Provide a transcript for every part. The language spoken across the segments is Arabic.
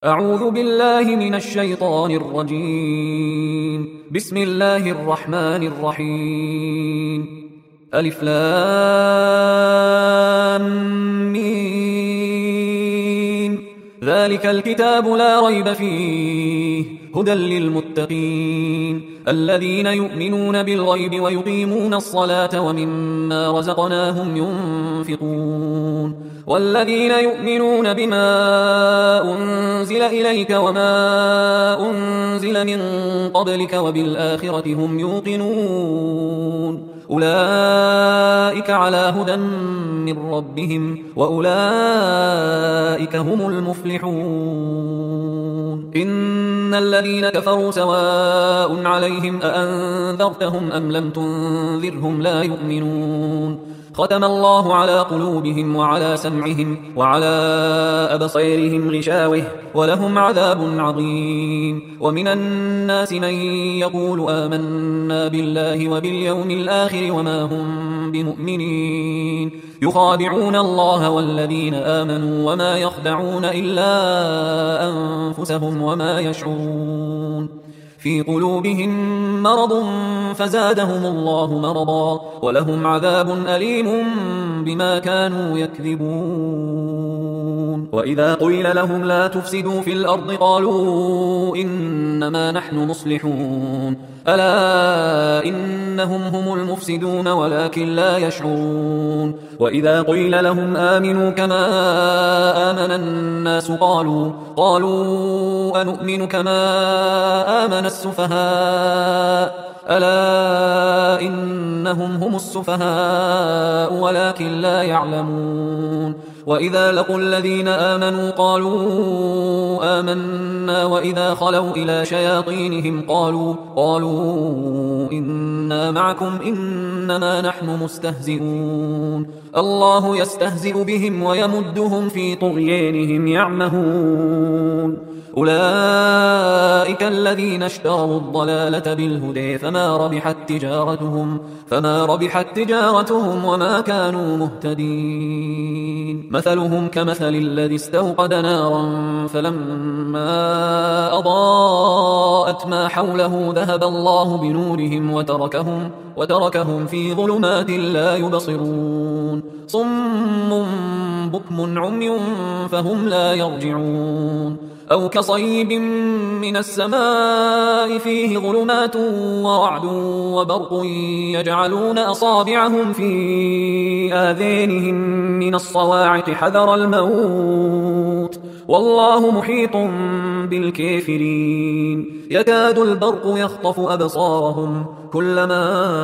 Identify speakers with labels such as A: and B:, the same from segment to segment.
A: أعوذ بالله من الشيطان الرجيم. بسم الله الرحمن الرحيم. ألف لام ميم. ذلك الكتاب لا ريب فيه هدى للمتقين الذين يؤمنون بالغيب ويقيمون الصلاة ومما رزقناهم ينفقون والذين يؤمنون بما أنزل إليك وما أنزل من قبلك وبالآخرة هم يوقنون أولئك على هدى من ربهم وأولئك هم المفلحون. إن الذين كفروا سواء عليهم أأنذرتهم أم لم تنذرهم لا يؤمنون. ختم الله على قلوبهم وعلى سمعهم وعلى أبصيرهم غشاوة ولهم عذاب عظيم. ومن الناس من يقول آمنا بالله وباليوم الآخر وما هم بمؤمنين يخادعون الله والذين آمنوا وما يخدعون إلا أنفسهم وما يشعرون. في قلوبهم مرض فزادهم الله مرضا ولهم عذاب أليم بما كانوا يكذبون. وإذا قيل لهم لا تفسدوا في الأرض قالوا إنما نحن مصلحون ألا إنهم هم المفسدون ولكن لا يشعرون. وإذا قيل لهم آمنوا كما آمن الناس قالوا أنؤمن كما آمن السفهاء ألا إنهم هم السفهاء ولكن لا يعلمون. وإذا لقوا الذين آمنوا قالوا آمنا وإذا خلوا إلى شياطينهم قالوا إنا معكم إنما نحن مستهزئون. الله يستهزئ بهم ويمدهم في طغيانهم يعمهون. أولئك الذين اشتروا الضلالة بالهدى فما ربحت تجارتهم وما كانوا مهتدين. مثلهم كمثل الذي استوقد نارا فلما أضاءت ما حوله ذهب الله بنورهم وتركهم في ظلمات لا يبصرون. صم بكم عمي فهم لا يرجعون. أو كصيب من السماء فيه ظلمات ورعد وبرق يجعلون أصابعهم في آذانهم من الصواعق حذر الموت والله محيط بالكافرين. يكاد البرق يخطف أبصارهم كلما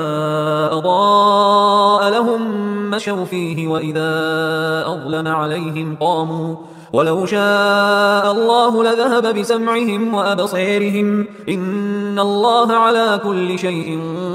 A: أضاء لهم مشوا فيه وإذا أظلم عليهم قاموا ولو شاء الله لذهب بسمعهم وأبصيرهم إن الله على كل شيء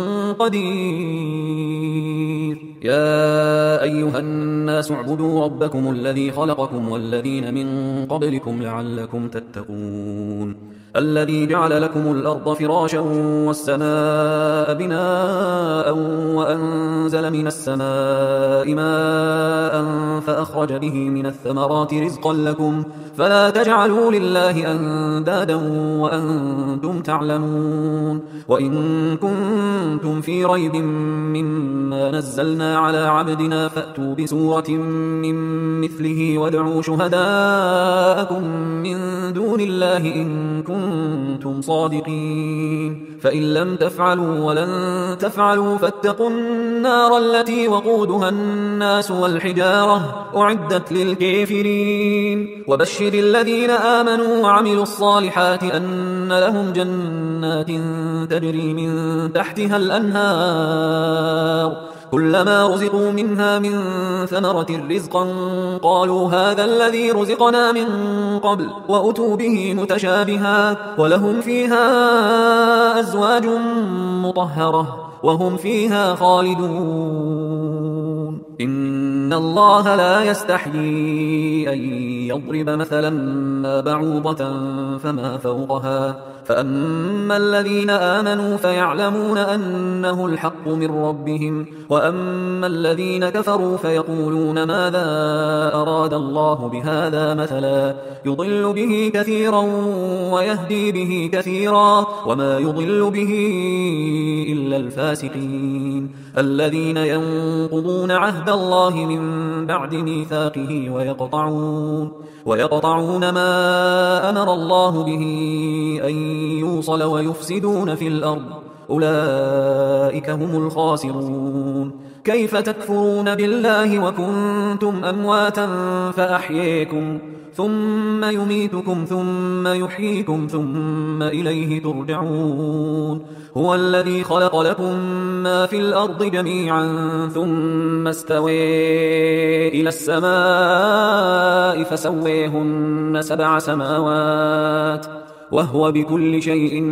A: قدير. يا أيها الناس اعبدوا ربكم الذي خلقكم والذين من قبلكم لعلكم تتقون. الذي جعل لكم الأرض فراشا والسماء بناء وأنزل من السماء ماء فأخرج به من الثمرات رزقا لكم فلا تجعلوا لله أندادا وأنتم تعلمون. وإن كنتم في ريب مما نزلنا على عبدنا فأتوا بسورة من مثله وادعوا شهداءكم من دون الله إن كنتم صادقين. فإن لم تفعلوا ولن تفعلوا فاتقوا النار التي وقودها الناس والحجارة أعدت للكافرين. وبشر الذين آمنوا وعملوا الصالحات أن لهم جنات تجري من تحتها الأنهار كلما رزقوا منها من ثمرة رزقا قالوا هذا الذي رزقنا من قبل وأتوا به متشابها ولهم فيها أزواج مطهرة وهم فيها خالدون. إن الله لا يستحيي أن يضرب مثلا ما بعوضة فما فوقها فأما الذين آمنوا فيعلمون أنه الحق من ربهم وأما الذين كفروا فيقولون ماذا أراد الله بهذا مثلا يضل به كثيرا ويهدي به كثيرا وما يضل به إلا الفاسقين الذين ينقضون عهد الله من بعد ميثاقه ويقطعون ما أمر الله به أن يوصل ويفسدون في الأرض أولئك هم الخاسرون كيف تكفرون بالله وكنتم أمواتا فأحييكم ثم يميتكم ثم يحييكم ثم إليه ترجعون هو الذي خلق لكم ما في الأرض جميعا ثم استوى إلى السماء فسويهن 7 سماوات وهو بكل شيء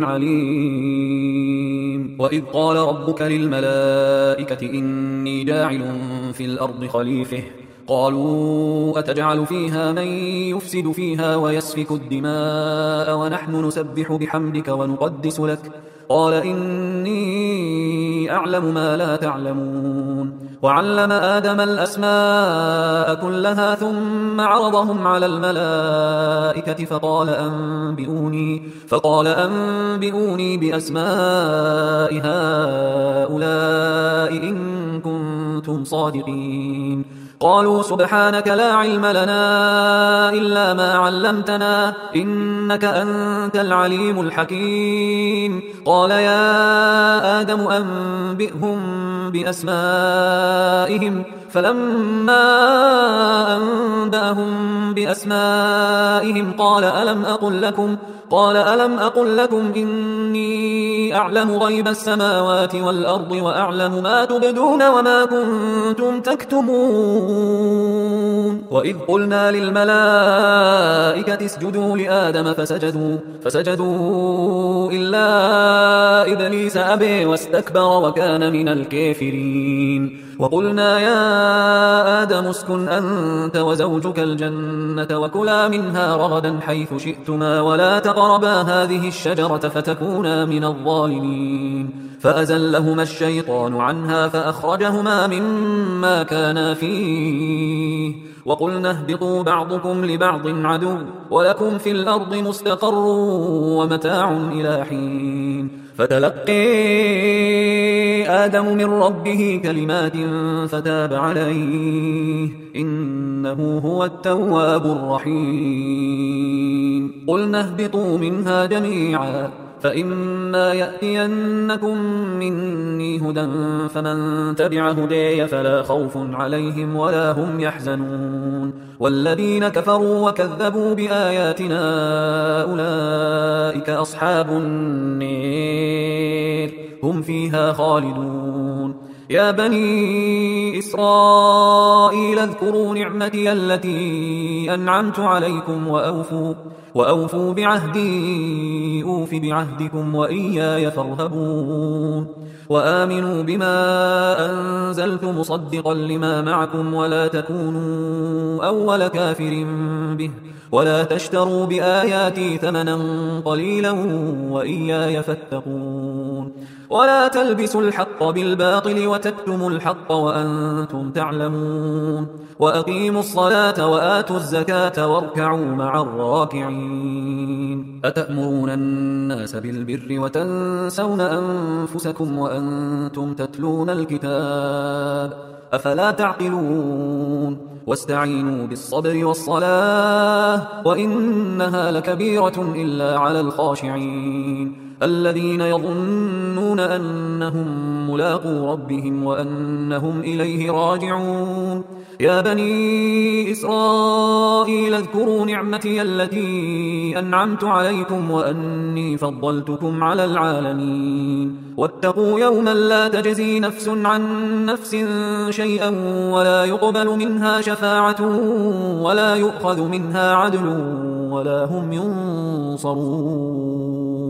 A: عليم وإذ قال ربك للملائكة إني جاعل في الأرض خليفة قالوا أتجعل فيها من يفسد فيها ويسفك الدماء ونحن نسبح بحمدك ونقدس لك قال إني أعلم ما لا تعلمون وعلم آدم الأسماء كلها ثم عرضهم على الملائكة فقال أنبئوني بأسماء هؤلاء إن كنتم صادقين قالوا سبحانك لا علم لنا إلا ما علمتنا إنك أنت العليم الحكيم قال يا آدم أنبئهم بأسمائهم فلما أنبأهم بأسمائهم قال ألم أقل لكم إني أعلم غيب السماوات والأرض وأعلم ما تبدون وما كنتم تكتمون وإذ قلنا للملائكة اسجدوا لآدم فسجدوا إلا إبليس أبى واستكبر وكان من الكافرين وقلنا يا آدم اسكن أنت وزوجك الجنة وكلا منها رغدا حيث شئتما ولا تقربا هذه الشجرة فتكونا من الظالمين فأزلهما الشيطان عنها فأخرجهما مما كانا فيه وقلنا اهبطوا بعضكم لبعض عدو ولكم في الأرض مستقر ومتاع إلى حين فتلقي آدم من ربه كلمات فتاب عليه إنه هو التواب الرحيم قلنا اهبطوا منها جميعا فإما يأتينكم مني هدى فمن تبع هداي فلا خوف عليهم ولا هم يحزنون والذين كفروا وكذبوا بآياتنا أولئك أصحاب النار هم فيها خالدون يا بني إسرائيل اذكروا نعمتي التي أنعمت عليكم وأوفوا بعهدي أوف بعهدكم وإياي فارهبون وآمنوا بما أنزلت مصدقا لما معكم ولا تكونوا أول كافر به ولا تشتروا بآياتي ثمنا قليلا وإياي فاتقون ولا تلبسوا الحق بالباطل وتكتموا الحق وأنتم تعلمون وأقيموا الصلاة وآتوا الزكاة واركعوا مع الراكعين أتأمرون الناس بالبر وتنسون أنفسكم وأنتم تتلون الكتاب أفلا تعقلون واستعينوا بالصبر والصلاة وإنها لكبيرة إلا على الخاشعين الذين يظنون أنهم ملاقو ربهم وأنهم إليه راجعون يا بني إسرائيل اذكروا نعمتي التي أنعمت عليكم وأني فضلتكم على العالمين واتقوا يوما لا تجزي نفس عن نفس شيئا ولا يقبل منها شفاعة ولا يؤخذ منها عدل ولا هم ينصرون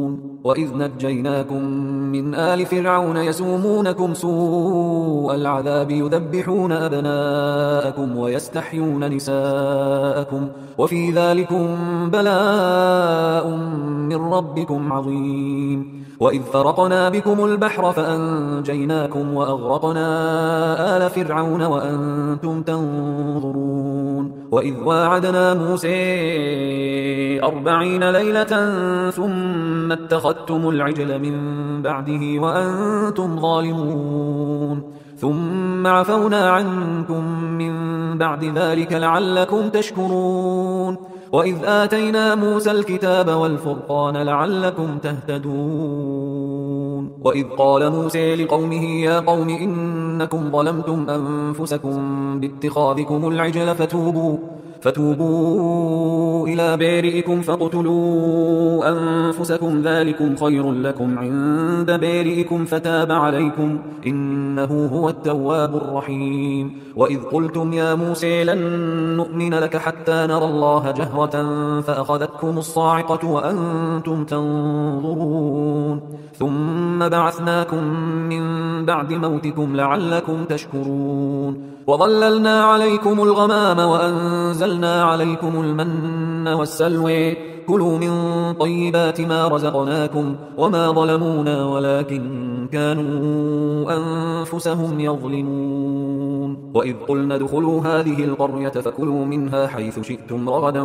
A: وإذ نجيناكم من آل فرعون يسومونكم سوء العذاب يذبحون أبناءكم ويستحيون نساءكم وفي ذلكم بلاء من ربكم عظيم. وإذ فرقنا بكم البحر فأنجيناكم وأغرقنا آل فرعون وأنتم تنظرون. وإذ واعدنا موسى 40 ليلة ثم اتخذتم العجل من بعده وأنتم ظالمون ثم عفونا عنكم من بعد ذلك لعلكم تشكرون. وإذ آتينا موسى الكتاب والفرقان لعلكم تهتدون. وإذ قال موسى لقومه يا قوم إنكم ظلمتم أنفسكم باتخاذكم العجل فتوبوا إلى بارئكم فاقتلوا أنفسكم ذلكم خير لكم عند بارئكم فتاب عليكم إنه هو التواب الرحيم. وإذ قلتم يا موسى لن نؤمن لك حتى نرى الله جهرة فأخذتكم الصاعقة وأنتم تنظرون ثم بعثناكم من بعد موتكم لعلكم تشكرون. وظللنا عليكم الغمام وأنزلنا عليكم المن والسلوى كلوا من طيبات ما رزقناكم وما ظلمونا ولكن كانوا أنفسهم يظلمون. وإذ قلنا ادخلوا هذه القرية فكلوا منها حيث شئتم رغدا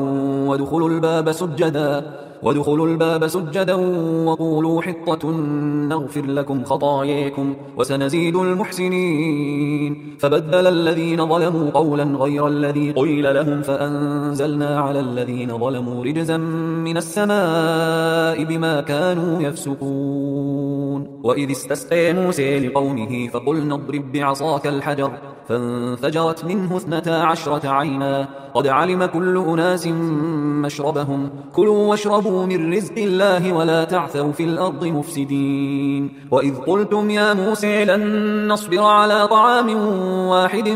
A: وادخلوا الباب سجدا وقولوا حطة نغفر لكم خطاياكم وسنزيد المحسنين. فبدل الذين ظلموا قولا غير الذي قيل لهم فأنزلنا على الذين ظلموا رجزا من السماء بما كانوا يفسقون. وإذ استسقى موسى لقومه فقلنا اضرب بعصاك الحجر فانفجرت منه 12 عينا قد علم كل أناس مشربهم كلوا واشربوا من رزق الله ولا تعثوا في الأرض مفسدين. وإذ قلتم يا موسى لن نصبر على طعام واحد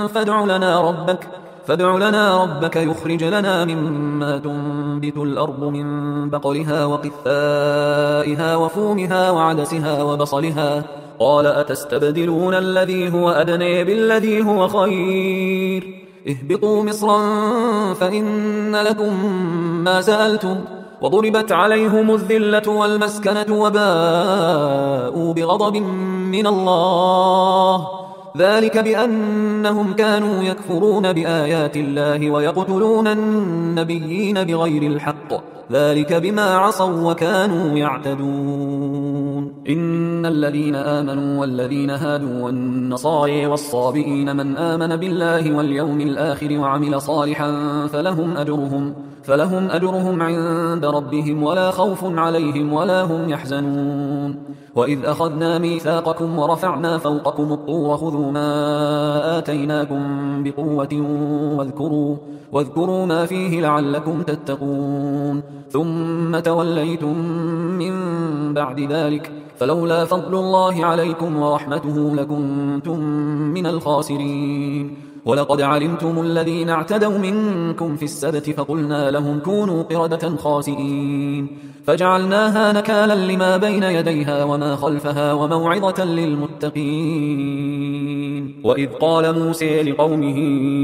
A: فادع لنا ربك يخرج لنا مما تنبت الأرض من بقلها وقثائها وفومها وعدسها وبصلها قال أتستبدلون الذي هو أدنى بالذي هو خير اهبطوا مصرا فإن لكم ما سألتم وضربت عليهم الذلة والمسكنة وباءوا بغضب من الله ذلك بأنهم كانوا يكفرون بآيات الله ويقتلون النبيين بغير الحق ذلك بما عصوا وكانوا يعتدون. إن الذين آمنوا والذين هادوا والنصارى والصابئين من آمن بالله واليوم الآخر وعمل صالحا فلهم أجرهم عند ربهم ولا خوف عليهم ولا هم يحزنون. وإذ أخذنا ميثاقكم ورفعنا فوقكم الطور خذوا ما آتيناكم بقوة واذكروا ما فيه لعلكم تتقون ثم توليتم من بعد ذلك فلولا فضل الله عليكم ورحمته لكنتم من الخاسرين. ولقد علمتم الذين اعتدوا منكم في السبت فقلنا لهم كونوا قردة خاسئين فجعلناها نكالا لما بين يديها وما خلفها وموعظة للمتقين. وإذ قال موسى لقومه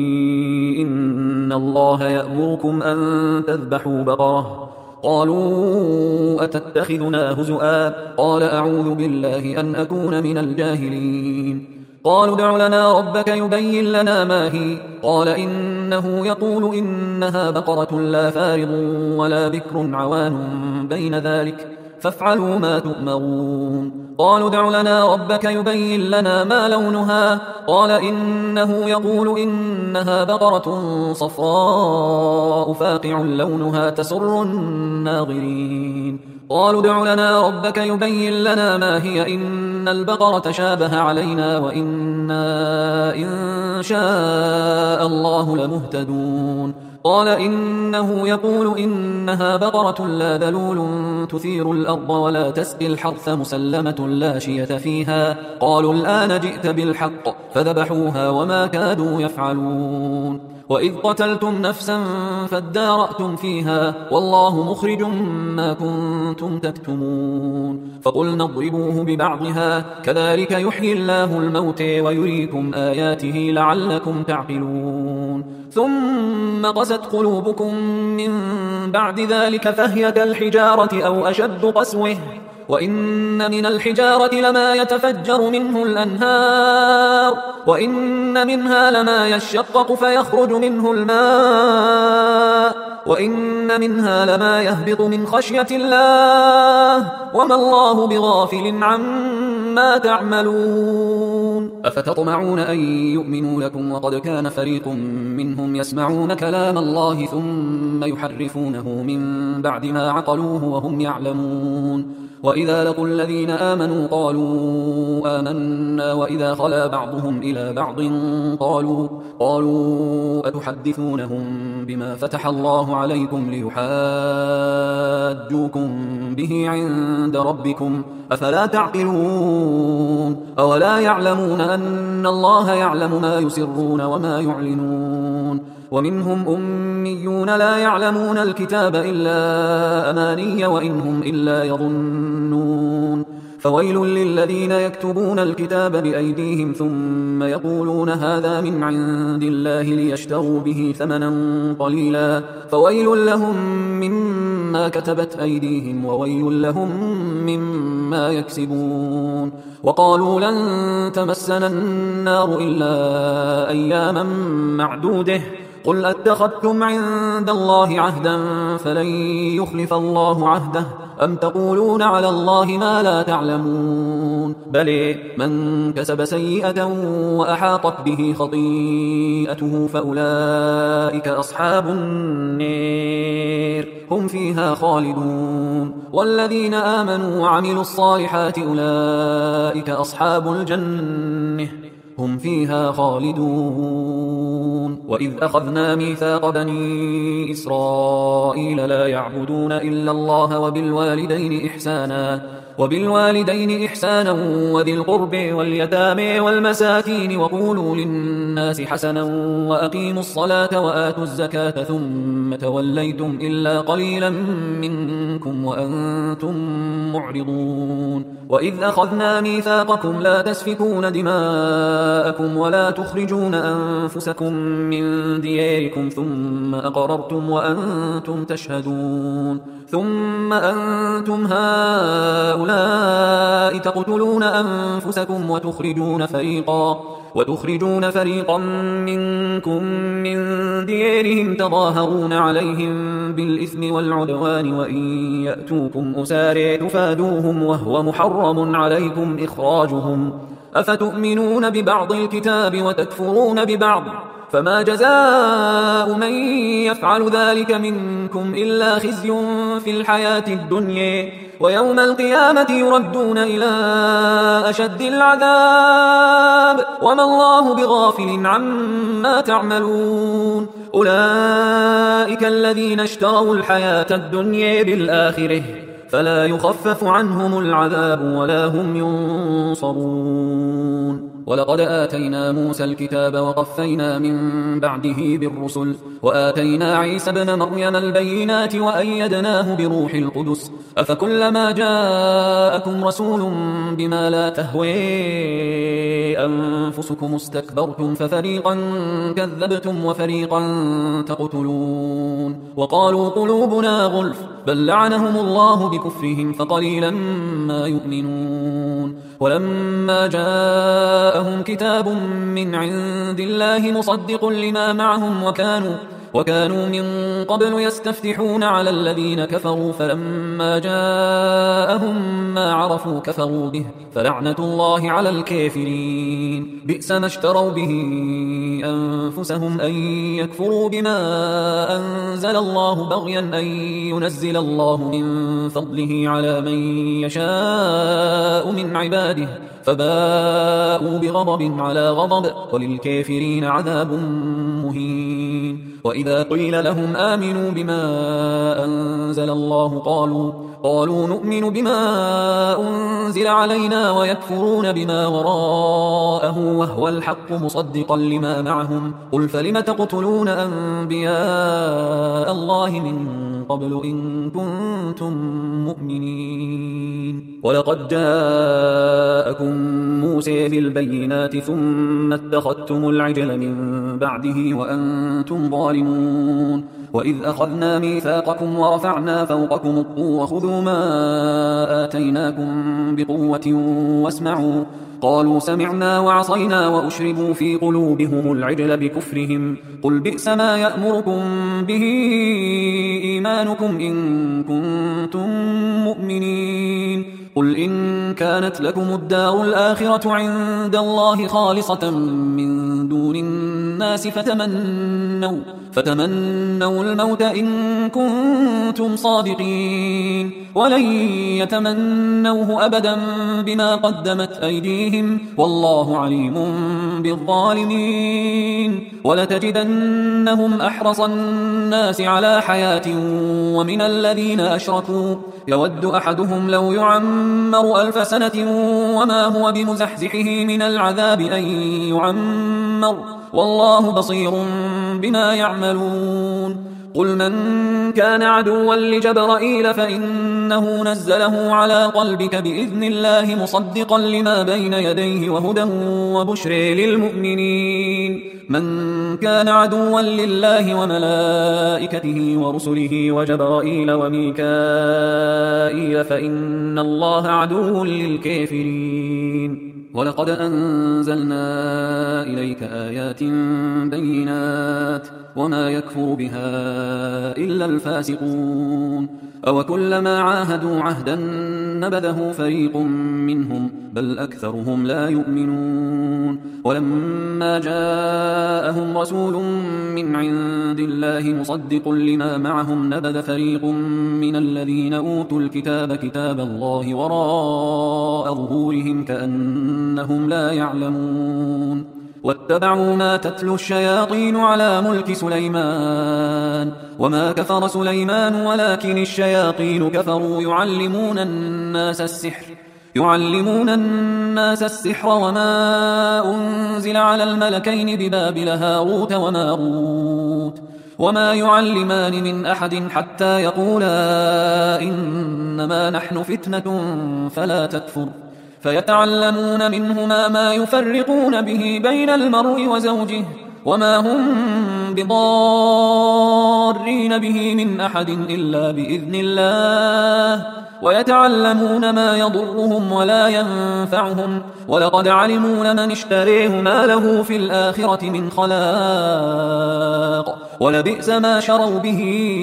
A: إن الله يأمركم أن تذبحوا بقرة قالوا أتتخذنا هزؤا قال أعوذ بالله أن أكون من الجاهلين. قالوا ادع لنا ربك يبين لنا ما هي قال إنه يقول إنها بقرة لا فارض ولا بكر عوان بين ذلك فافعلوا ما تؤمرون. قالوا ادع لنا ربك يبين لنا ما لونها قال إنه يقول إنها بقرة صفراء فاقع لونها تسر الناظرين. قالوا ادع لنا ربك يبين لنا ما هي إن البقرة شابه علينا وإنا إن شاء الله لمهتدون. قال إنه يقول إنها بقرة لا ذلول تثير الأرض ولا تسقي الحرث مسلمة لا شية فيها. قالوا الآن جئت بالحق فذبحوها وما كادوا يفعلون. وإذ قتلتم نفسا فادارأتم فيها والله مخرج ما كنتم تكتمون. فقلنا اضربوه ببعضها كذلك يحيي الله الموت ويريكم آياته لعلكم تعقلون. ثم قست قلوبكم من بعد ذلك فهي كالحجارة أو أشد قسوة وإن من الحجارة لما يتفجر منه الأنهار وإن منها لما يشقق فيخرج منه الماء وإن منها لما يهبط من خشية الله وما الله بغافل عما تعملون. أفتطمعون أن يؤمنوا لكم وقد كان فريق منهم يسمعون كلام الله ثم يحرفونه من بعد ما عقلوه وهم يعلمون. وإذا لقوا الذين آمنوا قالوا آمنا وإذا خلا بعضهم إلى بعض قالوا أتحدثونهم بما فتح الله عليكم ليحاجوكم به عند ربكم أفلا تعقلون. أولا يعلمون أن الله يعلم ما يسرون وما يعلنون. ومنهم أميون لا يعلمون الكتاب إلا أماني وإنهم إلا يظنون. فويل للذين يكتبون الكتاب بأيديهم ثم يقولون هذا من عند الله ليشتروا به ثمنا قليلا فويل لهم مما كتبت أيديهم وويل لهم مما يكسبون. وقالوا لن تمسنا النار إلا أياما معدودة قل أتخذتم عند الله عهدا فلن يخلف الله عهده أم تقولون على الله ما لا تعلمون. بل من كسب سيئة وأحاطت به خطيئته فأولئك أصحاب النار هم فيها خالدون. والذين آمنوا وعملوا الصالحات أولئك أصحاب الجنة هم فيها خالدون. وإذ أخذنا ميثاق بني إسرائيل لا يعبدون إلا الله وبالوالدين إحسانا وذي القرب واليتامى والمساكين وقولوا للناس حسنا وأقيموا الصلاة وآتوا الزكاة ثم توليتم إلا قليلا منكم وأنتم معرضون. وإذ أخذنا ميثاقكم لا تسفكون دماءكم ولا تخرجون أنفسكم من دياركم ثم أقررتم وأنتم تشهدون. ثم أنتم هؤلاء تقتلون أنفسكم وتخرجون فريقا منكم من ديارهم تظاهرون عليهم بالإثم والعدوان وإن يأتوكم أسارى تفادوهم وهو محرم عليكم إخراجهم أفتؤمنون ببعض الكتاب وتكفرون ببعض فما جزاء من يفعل ذلك منكم إلا خزي في الحياة الدنيا ويوم القيامة يردون إلى أشد العذاب وما الله بغافل عما تعملون. أولئك الذين اشتروا الحياة الدنيا بالآخرة فلا يخفف عنهم العذاب ولا هم ينصرون. ولقد آتينا موسى الكتاب وقفينا من بعده بالرسل وآتينا عيسى ابن مريم البينات وأيدناه بروح القدس أفكلما جاءكم رسول بما لا تهوي أنفسكم استكبرتم ففريقا كذبتم وفريقا تقتلون. وقالوا قلوبنا غلف بل لعنهم الله بكفرهم فقليلا ما يؤمنون. ولما جاءهم كتاب من عند الله مصدق لما معهم وكانوا من قبل يستفتحون على الذين كفروا فلما جاءهم ما عرفوا كفروا به فلعنة الله على الكافرين. بئس ما اشتروا به أنفسهم أن يكفروا بما أنزل الله بغيا أن ينزل الله من فضله على من يشاء من عباده فباءوا بغضب على غضب وللكافرين عذاب مهين. وإذا قيل لهم آمنوا بما أنزل الله قالوا نؤمن بما أنزل علينا ويكفرون بما وراءه وهو الحق مصدقا لما معهم. قل فلم تقتلون أنبياء الله من قبل إن كنتم مؤمنين. ولقد جاءكم موسى بالبينات ثم اتخذتم العجل من بعده وأنتم ظالمون. وإذ أخذنا ميثاقكم ورفعنا فوقكم الطور خذوا ما آتيناكم بقوة واسمعوا. قالوا سمعنا وعصينا وأشربوا في قلوبهم العجل بكفرهم. قل بئس ما يأمركم به إيمانكم إن كنتم مؤمنين. قل إن كانت لكم الدار الآخرة عند الله خالصة من دون الناس فتمنوا الموت إن كنتم صادقين ولن يتمنوه أبدا بما قدمت أيديهم والله عليم بالظالمين. ولتجدنهم أحرص الناس على حياة ومن الذين أشركوا يود أحدهم لو يعمر 1000 سنة وما هو بمزحزحه من العذاب أن يعمر والله بصير بما يعملون. قل من كان عدوا لجبرائيل فإنه نزله على قلبك بإذن الله مصدقا لما بين يديه وهدى وبشر للمؤمنين. من كان عدوا لله وملائكته ورسله وجبرائيل وميكائيل فإن الله عدو للكافرين. ولقد أنزلنا إليك آيات بينات وما يكفر بها إلا الفاسقون. أوكلما عاهدوا عهدا نبذه فريق منهم بل أكثرهم لا يؤمنون. ولما جاءهم رسول من عند الله مصدق لما معهم نبذ فريق من الذين أوتوا الكتاب كتاب الله وراء ظهورهم كأنهم لا يعلمون. واتبعوا ما تتلو الشياطين على ملك سليمان وما كفر سليمان ولكن الشياطين كفروا يعلمون الناس السحر وما أنزل على الملكين ببابل هاروت وماروت وما يعلمان من أحد حتى يقولا إنما نحن فتنة فلا تكفر فيتعلمون منهما ما يفرقون به بين المرء وزوجه وما هم بضارين به من أحد إلا بإذن الله ويتعلمون ما يضرهم ولا ينفعهم ولقد علموا لمن اشتريه ما له في الآخرة من خلاق ولبئس ما شروا به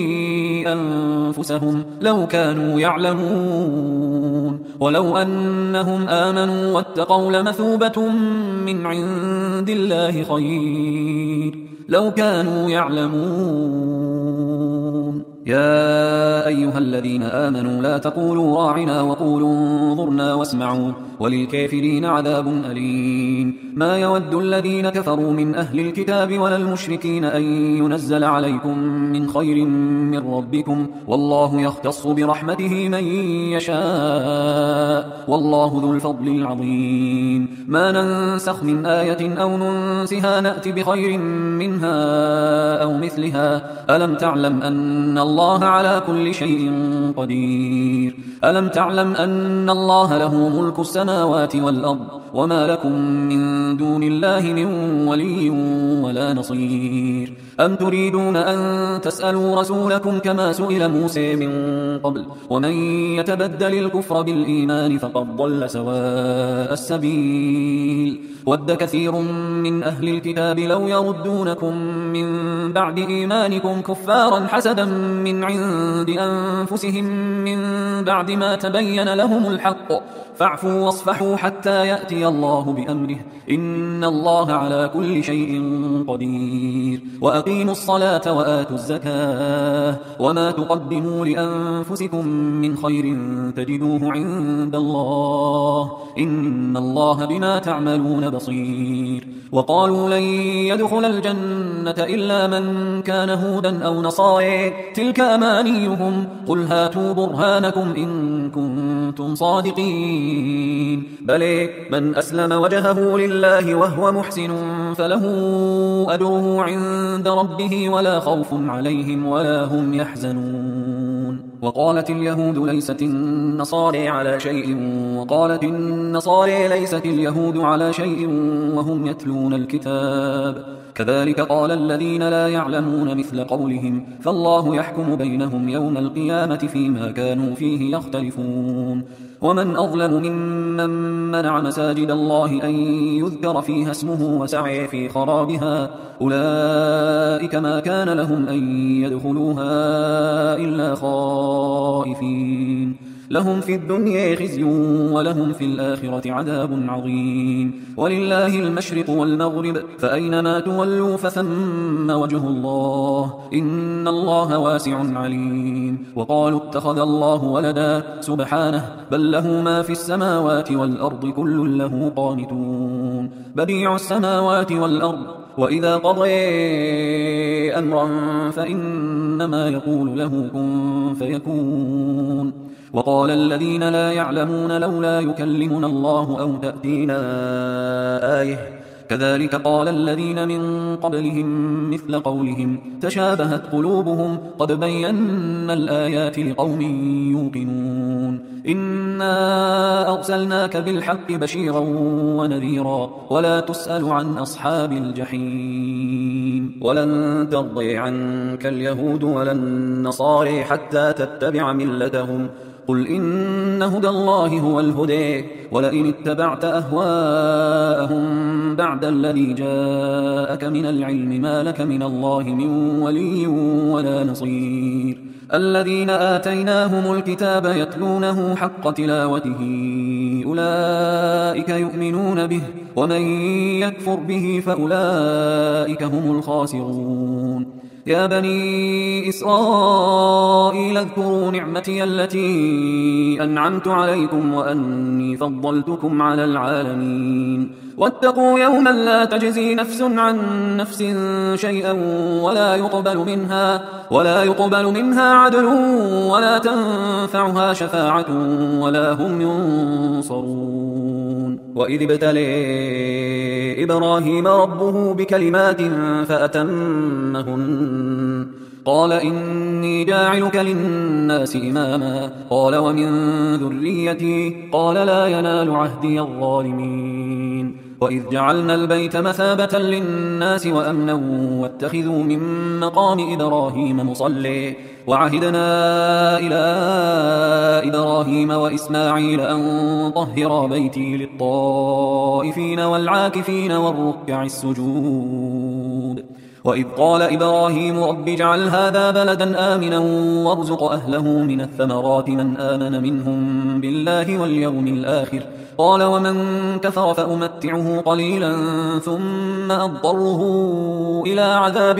A: أنفسهم لو كانوا يعلمون. ولو أنهم آمنوا واتقوا لمثوبة من عند الله خير لو كانوا يعلمون. يا أيها الذين آمنوا لا تقولوا راعنا وقولوا انظرنا واسمعوا وللكافرين عذاب أليم. ما يود الذين كفروا من أهل الكتاب ولا المشركين أن ينزل عليكم من خير من ربكم والله يختص برحمته من يشاء والله ذو الفضل العظيم. ما ننسخ من آية أو ننسها نأتي بخير منها أو مثلها ألم تعلم أن الله على كل شيء قدير. ألم تعلم أن الله له ملك السماوات والأرض وما لكم من دون الله من ولي ولا نصير. أم تريدون أن تسألوا رسولكم كما سئل موسى من قبل ومن يتبدل الكفر بالإيمان فقد ضل سواء السبيل. ود كثير من أهل الكتاب لو يردونكم من بعد إيمانكم كفارا حسدا من عند أنفسهم من بعد ما تبين لهم الحق فاعفوا واصفحوا حتى يأتي الله بأمره إن الله على كل شيء قدير. وأقيموا الصلاة وآتوا الزكاة وما تقدموا لأنفسكم من خير تجدوه عند الله إن الله بما تعملون بصير. وقالوا لن يدخل الجنة الجنة إلا من كان هودا أو نصارى تلك أمانيهم قل هاتوا برهانكم إن كنتم صادقين بل من أسلم وجهه لله وهو محسن فله أجره عند ربه ولا خوف عليهم ولا هم يحزنون وقالت اليهود ليست النصارى على شيء وقالت النصارى ليست اليهود على شيء وهم يتلون الكتاب كذلك قال الذين لا يعلمون مثل قولهم فالله يحكم بينهم يوم القيامة فيما كانوا فيه يختلفون ومن أظلم ممن منع مساجد الله أن يذكر فيها اسمه وسعي في خرابها أولئك ما كان لهم أن يدخلوها إلا خائفين لهم في الدنيا خزي ولهم في الآخرة عذاب عظيم ولله المشرق والمغرب فأينما تولوا فثم وجه الله إن الله واسع عليم وقالوا اتخذ الله ولدا سبحانه بل له ما في السماوات والأرض كل له قانتون بديع السماوات والأرض وإذا قضى أمرا فإنما يقول له كن فيكون وقال الذين لا يعلمون لولا يكلمنا الله أو تأتينا آية كذلك قال الذين من قبلهم مثل قولهم تشابهت قلوبهم قد بينا الآيات لقوم يوقنون إنا أرسلناك بالحق بشيرا ونذيرا ولا تسأل عن أصحاب الجحيم ولن ترضي عنك اليهود ولا النصارى حتى تتبع ملتهم قل إن هدى الله هو الهدى ولئن اتبعت أهواءهم بعد الذي جاءك من العلم ما لك من الله من ولي ولا نصير الذين آتيناهم الكتاب يتلونه حق تلاوته أولئك يؤمنون به ومن يكفر به فأولئك هم الخاسرون يا بني إسرائيل اذكروا نعمتي التي أنعمت عليكم وأني فضلتكم على العالمين واتقوا يوما لا تجزي نفس عن نفس شيئا ولا يقبل منها عدل ولا تنفعها شفاعة ولا هم ينصرون وإذ ابتلى إبراهيم ربه بكلمات فأتمهن قال إني جاعلك للناس إماما قال ومن ذريتي قال لا ينال عهدي الظالمين وإذ جعلنا البيت مثابة للناس وأمنا واتخذوا من مقام إبراهيم مصلى وعهدنا إلى إبراهيم وإسماعيل أن طهرا بيتي للطائفين والعاكفين والركع السجود وإذ قال إبراهيم رب اجعل هذا بلدا آمنا وارزق أهله من الثمرات من آمن منهم بالله واليوم الآخر قال ومن كفر فأمتعه قليلا ثم أضطره إلى عذاب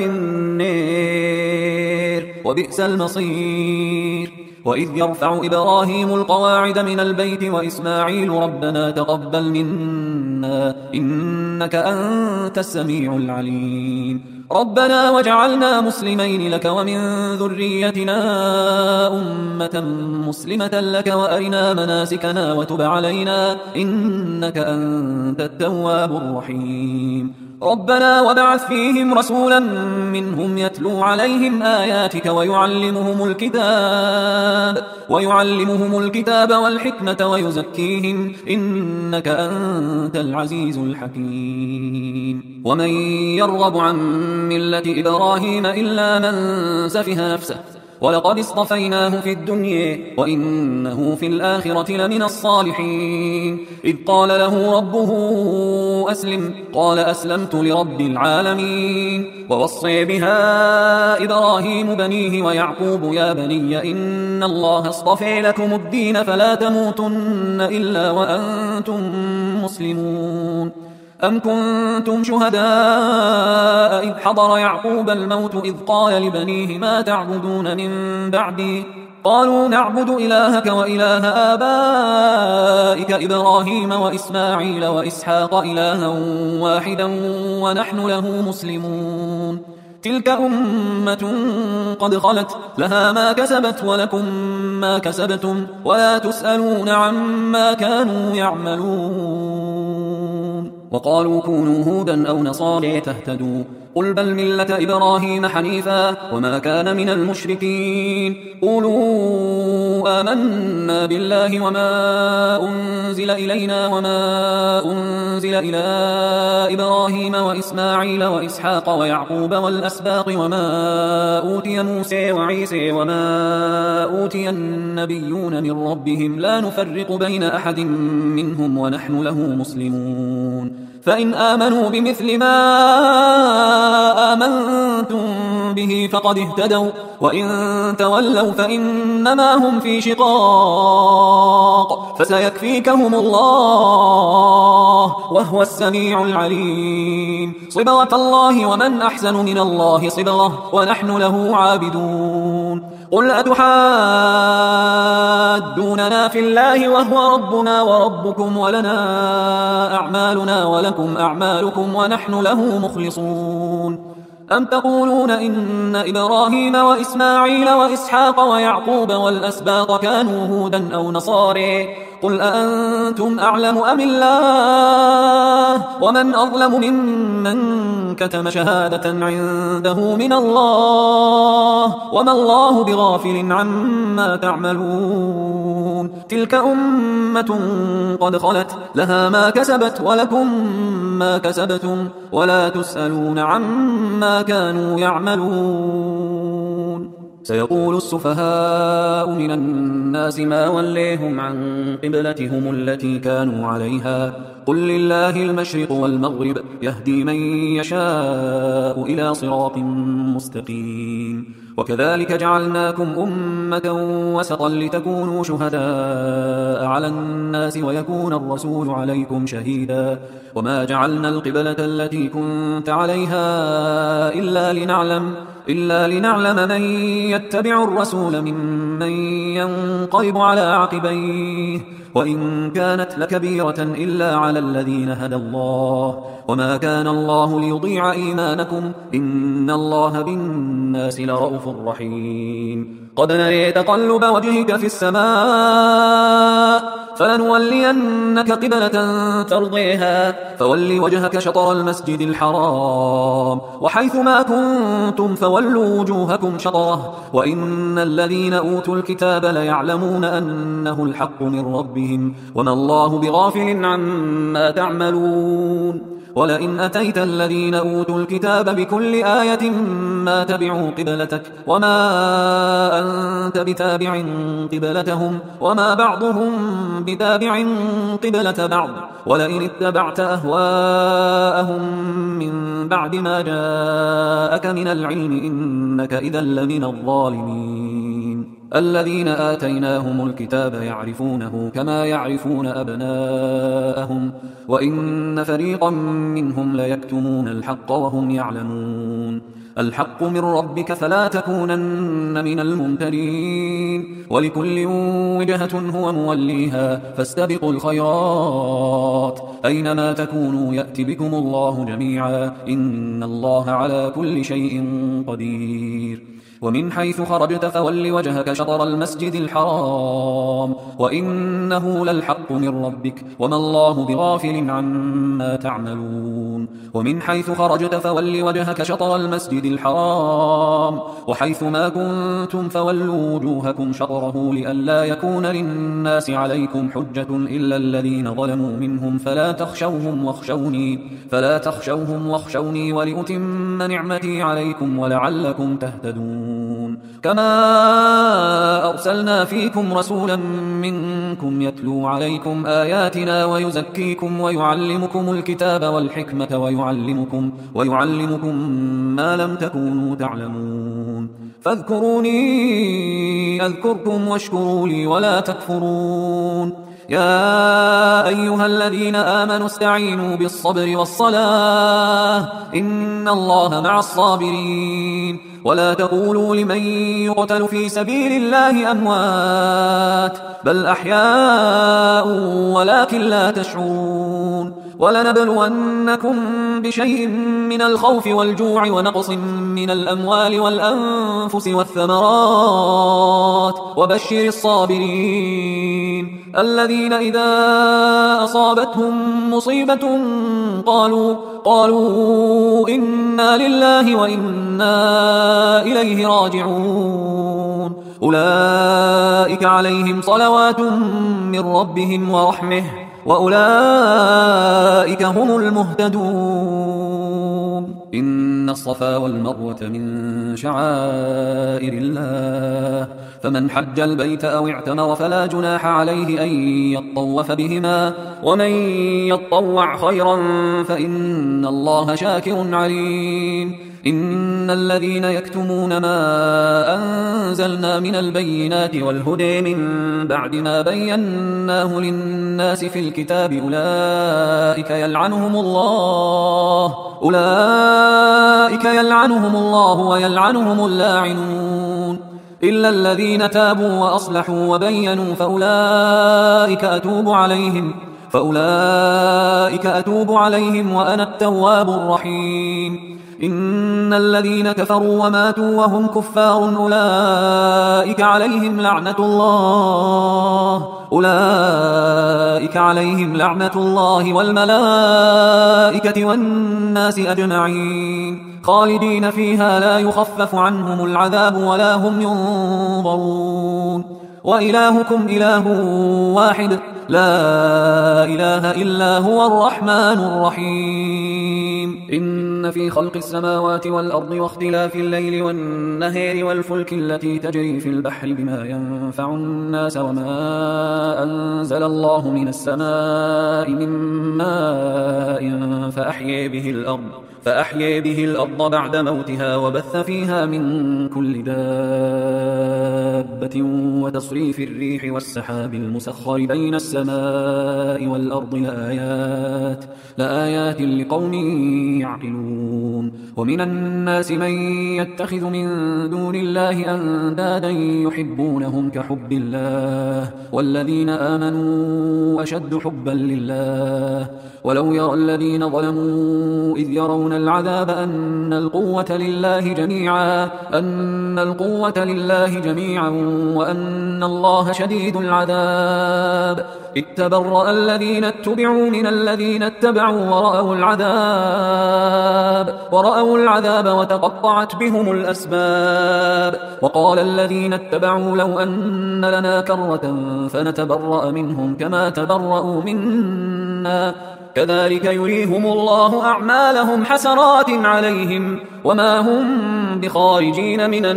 A: النار وبئس المصير وإذ يرفع إبراهيم القواعد من البيت وإسماعيل ربنا تقبل منا إنك أنت السميع العليم ربنا وجعلنا مسلمين لك ومن ذريتنا أمة مسلمة لك وأرنا مناسكنا وتب علينا إنك أنت التواب الرحيم ربنا وابعث فيهم رسولا منهم يتلو عليهم آياتك ويعلمهم الكتاب والحكمة ويزكيهم إنك أنت العزيز الحكيم ومن يرغب عن ملة إبراهيم إلا من سفه نفسه ولقد اصطفيناه في الدنيا وإنه في الآخرة لمن الصالحين إذ قال له ربه أسلم قال أسلمت لرب العالمين ووصي بها إبراهيم بنيه ويعقوب يا بني إن الله اصطفى لكم الدين فلا تموتن إلا وأنتم مسلمون أم كنتم شهداء إذ حضر يعقوب الموت إذ قال لبنيه ما تعبدون من بعدي قالوا نعبد إلهك وإله آبائك إبراهيم وإسماعيل وإسحاق إلها واحدا ونحن له مسلمون تلك أمة قد خلت لها ما كسبت ولكم ما كسبتم ولا تسألون عما كانوا يعملون. وقالوا كونوا هودا أو نصارى تهتدوا قل بل ملة إبراهيم حنيفا وما كان من المشركين. قولوا آمنا بالله وما أنزل إلينا وما أنزل إلى إبراهيم وإسماعيل وإسحاق ويعقوب والأسباط وما أوتي موسى وعيسى وما أوتي النبيون من ربهم لا نفرق بين أحد منهم ونحن له مسلمون. فإن آمنوا بمثل ما آمنتم به فقد اهتدوا وإن تولوا فإنما هم في شقاق فسيكفيكهم الله وهو السميع العليم. صبغة الله ومن أحسن من الله صبغة ونحن له عابدون. قل أتحاجوننا في الله وهو ربنا وربكم ولنا أعمالنا ولكم أعمالكم ونحن له مخلصون. أم تقولون إن إبراهيم وإسماعيل وإسحاق ويعقوب والأسباط كانوا هودا أو نصارى قل أأنتم أعلم أم الله ومن أظلم ممن كتم شهادة عنده من الله وما الله بغافل عما تعملون. تلك أمة قد خلت لها ما كسبت ولكم ما كسبتم ولا تسألون عما كانوا يعملون. سيقول السفهاء من الناس ما وليهم عن قبلتهم التي كانوا عليها قل لله المشرق والمغرب يهدي من يشاء إلى صراط مستقيم. وكذلك جعلناكم أمة وسطا لتكونوا شهداء على الناس ويكون الرسول عليكم شهيدا وما جعلنا القبلة التي كنت عليها إلا لنعلم من يتبع الرسول ممن ينقلب على عقبيه وإن كانت لكبيرة إلا على الذين هدى الله وما كان الله ليضيع إيمانكم إن الله بالناس لرؤوف رحيم. قد نري تقلب وجهك في السماء فلنولينك قبلة ترضيها فول وجهك شطر المسجد الحرام وحيث ما كنتم فولوا وجوهكم شطره وإن الذين أوتوا الكتاب ليعلمون أنه الحق من ربهم وما الله بغافل عما تعملون. ولئن أتيت الذين أوتوا الكتاب بكل آية ما تبعوا قبلتك وما أنت بتابع قبلتهم وما بعضهم بتابع قبلة بعض ولئن اتبعت أهواءهم من بعد ما جاءك من العلم إنك إذا لمن الظالمين. الذين آتيناهم الكتاب يعرفونه كما يعرفون أبناءهم وإن فريقا منهم ليكتمون الحق وهم يعلمون. الحق من ربك فلا تكونن من الممترين ولكل وجهة هو موليها فاستبقوا الخيرات أينما تكونوا يأتي بكم الله جميعا إن الله على كل شيء قدير. ومن حيث خرجت فول وجهك شطر المسجد الحرام وإنه للحق من ربك وما الله بغافل عما تعملون. ومن حيث خرجت فول وجهك شطر المسجد الحرام وحيث ما كنتم فولوا وجوهكم شطره لئلا يكون للناس عليكم حجة إلا الذين ظلموا منهم فلا تخشوهم واخشوني ولأتم نعمتي عليكم ولعلكم تهتدون. كما أرسلنا فيكم رسولا منكم يتلو عليكم آياتنا ويزكيكم ويعلمكم الكتاب والحكمة ويعلمكم ما لم تكونوا تعلمون. فاذكروني أذكركم واشكروا لي ولا تكفرون. يا أيها الذين آمنوا استعينوا بالصبر والصلاة إن الله مع الصابرين. ولا تقولوا لمن يقتل في سبيل الله أموات بل أحياء ولكن لا تشعرون ولنبلونكم بشيء من الخوف والجوع ونقص من الأموال والأنفس والثمرات وبشر الصابرين الذين إذا أصابتهم مصيبة قالوا إنا لله وإنا إليه راجعون أولئك عليهم صلوات من ربهم ورحمة وأولئك هم المهتدون إن الصفا والمروة من شعائر الله فمن حج البيت أو اعتمر فلا جناح عليه أن يطوف بهما ومن يطوع خيرا فإن الله شاكر عليم إن الذين يكتمون ما أنزلنا من البينات والهدى من بعد ما بيناه للناس في الكتاب أولئك يلعنهم الله ويلعنهم اللاعنون إلا الذين تابوا وأصلحوا وبينوا فأولئك أتوب عليهم وأنا التواب الرحيم إن الذين كفروا وماتوا وهم كفار أولئك عليهم لعنة الله والملائكة والناس أجمعين خالدين فيها لا يخفف عنهم العذاب ولا هم ينظرون وإلهكم إله واحد لا إله إلا هو الرحمن الرحيم إن في خلق السماوات والأرض واختلاف الليل والنهار والفلك التي تجري في البحر بما ينفع الناس وما أنزل الله من السماء من ماء فأحيي به الأرض بعد موتها وبث فيها من كل دابة وتصريف الريح والسحاب المسخر بين السماء والأرض لآيات لقوم يعقلون ومن الناس من يتخذ من دون الله أندادا يحبونهم كحب الله والذين آمنوا أشد حبا لله ولو يرى الذين ظلموا إذ يرون العذاب أن القوة لله جميعا وأن الله شديد العذاب إذ تبرأ الذين اتبعوا من الذين اتبعوا ورأوا العذاب وتقطعت بهم الأسباب وقال الذين اتبعوا لو أن لنا كرة فنتبرأ منهم كما تبرأوا منا كذلك يريهم الله أعمالهم حسرات عليهم وما هم بخارجين من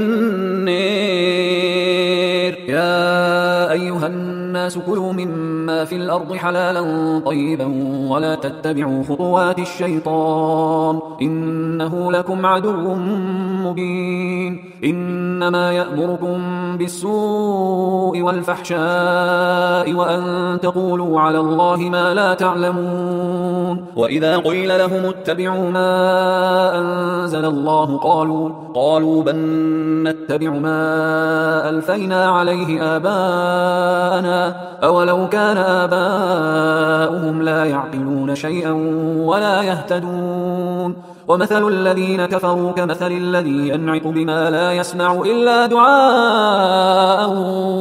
A: النار يا أيها الناس كلوا مما في الأرض حلالا طيبا ولا تتبعوا خطوات الشيطان إنه لكم عدو مبين إنما يأمركم بالسوء والفحشاء وأن تقولوا على الله ما لا تعلمون وإذا قيل لهم اتبعوا ما أنزل الله قالوا بل نتبع ما ألفينا عليه آباءنا أولو كان آباؤهم لا يعقلون شيئا ولا يهتدون ومثل الذين كفروا كمثل الذي ينعق بما لا يسمع إلا دعاء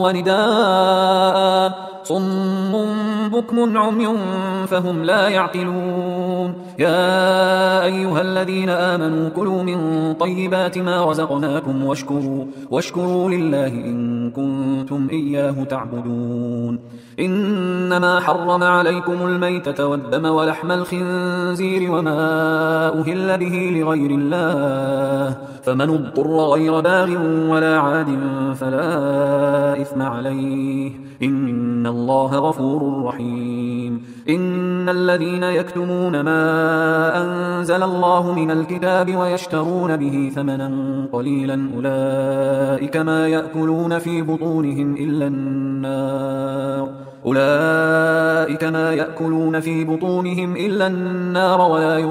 A: ونداء صم بكم عمي فهم لا يعقلون يا أيها الذين آمنوا كلوا من طيبات ما رزقناكم واشكروا لله إن كنتم إياه تعبدون إنما حرم عليكم الميتة والدم ولحم الخنزير وما أهل به لغير الله فمن اضطر غير باغ ولا عاد فلا إثم عليه إن الله غفور رحيم إن الذين يكتمون ما أنزل الله من الكتاب ويشترون به ثمنا قليلا أولئك ما يأكلون في بطونهم إلا النار أولئك ما يأكلون في بطونهم إلا النار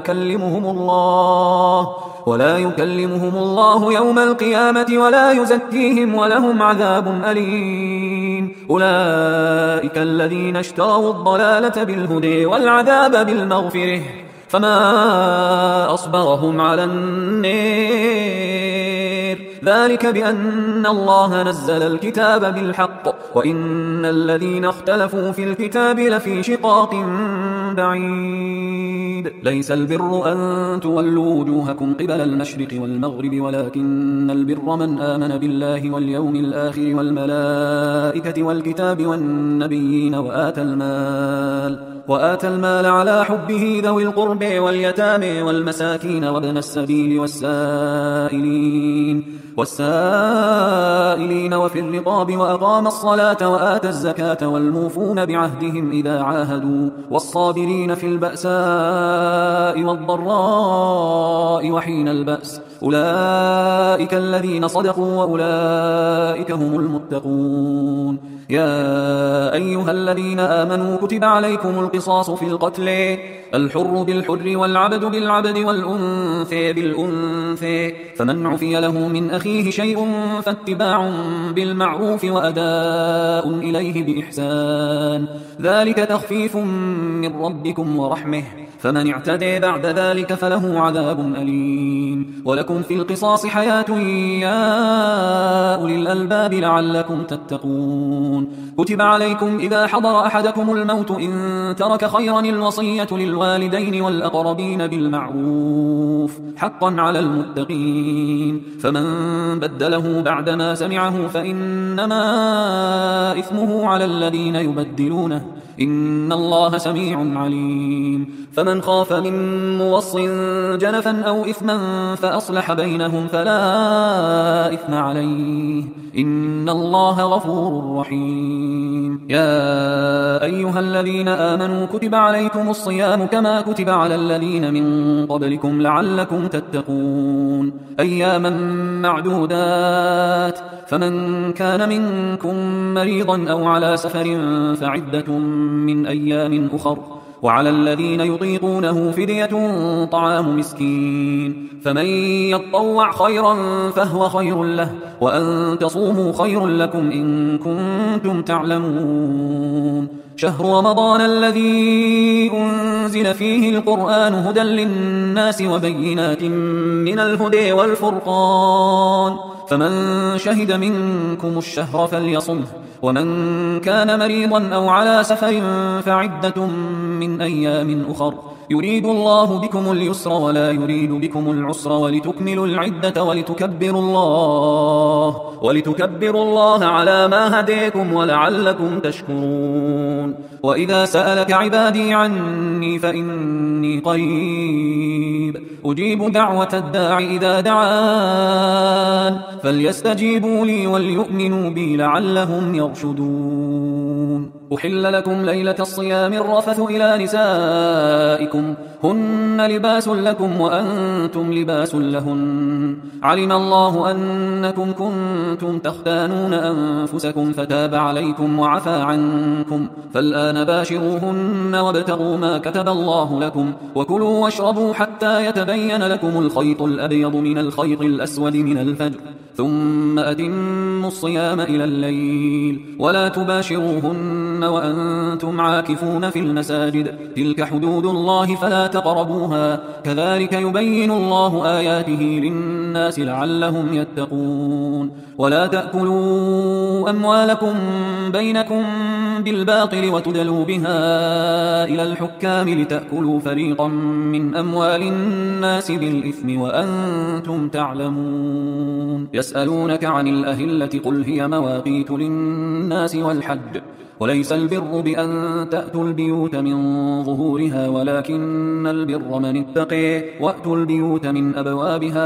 A: ولا يكلمهم الله يوم القيامة ولا يزكيهم ولهم عذاب أليم. أولئك الذين اشتروا الضلالة بالهدى والعذاب بالمغفرة فما أصبرهم على النار، ذلك بأن الله نزل الكتاب بالحق وإن الذين اختلفوا في الكتاب لفي شقاق بعيد. ليس البر أن تولوا وجوهكم قبل المشرق والمغرب ولكن البر من آمن بالله واليوم الآخر والملائكة والكتاب والنبيين وآتى المال على حبه ذوي القرب واليتامى والمساكين وابن السبيل والسائلين وفي الرقاب وأقام الصلاة وآتى الزكاة والموفون بعهدهم إذا عاهدوا والصابرين في البأساء والضراء وحين البأس أولئك الذين صدقوا وأولئك هم المتقون. يا أيها الذين آمنوا كتب عليكم القصاص في القتل الحر بالحر والعبد بالعبد والأنثى بالأنثى فمن عفي له من أخيه شيء فاتباع بالمعروف وأداء إليه بإحسان ذلك تخفيف من ربكم ورحمة فمن اعتدى بعد ذلك فله عذاب أليم. ولكم في القصاص حياة يا أولي الألباب لعلكم تتقون. كتب عليكم إذا حضر أحدكم الموت إن ترك خيرا الوصية للوالدين والأقربين بالمعروف حقا على المتقين فمن بدله بعدما سمعه فإنما إثمه على الذين يبدلونه إن الله سميع عليم. فمن خاف من موص جنفا أو إثما فأصلح بينهم فلا إثم عليه إن الله غفور رحيم. يا أيها الذين آمنوا كتب عليكم الصيام كما كتب على الذين من قبلكم لعلكم تتقون أياما معدودات فمن كان منكم مريضا أو على سفر فعدة من أيام أخر وعلى الذين يطيقونه فدية طعام مسكين فمن يتطوع خيرا فهو خير له وأن تصوموا خير لكم إن كنتم تعلمون. شهر رمضان الذي أنزل فيه القرآن هدى للناس وبينات من الهدى والفرقان فمن شهد منكم الشهر فليصمه ومن كان مريضا أو على سفر فعدة من أيام أخر يريد الله بكم اليسر ولا يريد بكم العسر ولتكملوا العدة ولتكبروا الله على ما هديكم ولعلكم تشكرون. وإذا سألك عبادي عني فإني قريب أجيب دعوة الداع إذا دعان فليستجيبوا لي وليؤمنوا بي لعلهم يرشدون. أحل لكم ليلة الصيام الرفث إلى نسائكم هن لباس لكم وأنتم لباس لهن علم الله أنكم كنتم تختانون أنفسكم فتاب عليكم وعفى عنكم فالآن باشروهن وابتغوا ما كتب الله لكم وكلوا واشربوا حتى يتبين لكم الخيط الأبيض من الخيط الأسود من الفجر ثم أتموا الصيام إلى الليل ولا تباشروهن وأنتم عاكفون في المساجد تلك حدود الله فلا تقربوها كذلك يبين الله آياته للناس لعلهم يتقون. ولا تأكلوا أموالكم بينكم بالباطل وتدلوا بها إلى الحكام لتأكلوا فريقا من أموال الناس بالإثم وأنتم تعلمون. يسألونك عن الأهلة قل هي مواقيت للناس والحج وليس البر بأن تأتوا البيوت من ظهورها ولكن البر من اتقى وأتوا البيوت من أبوابها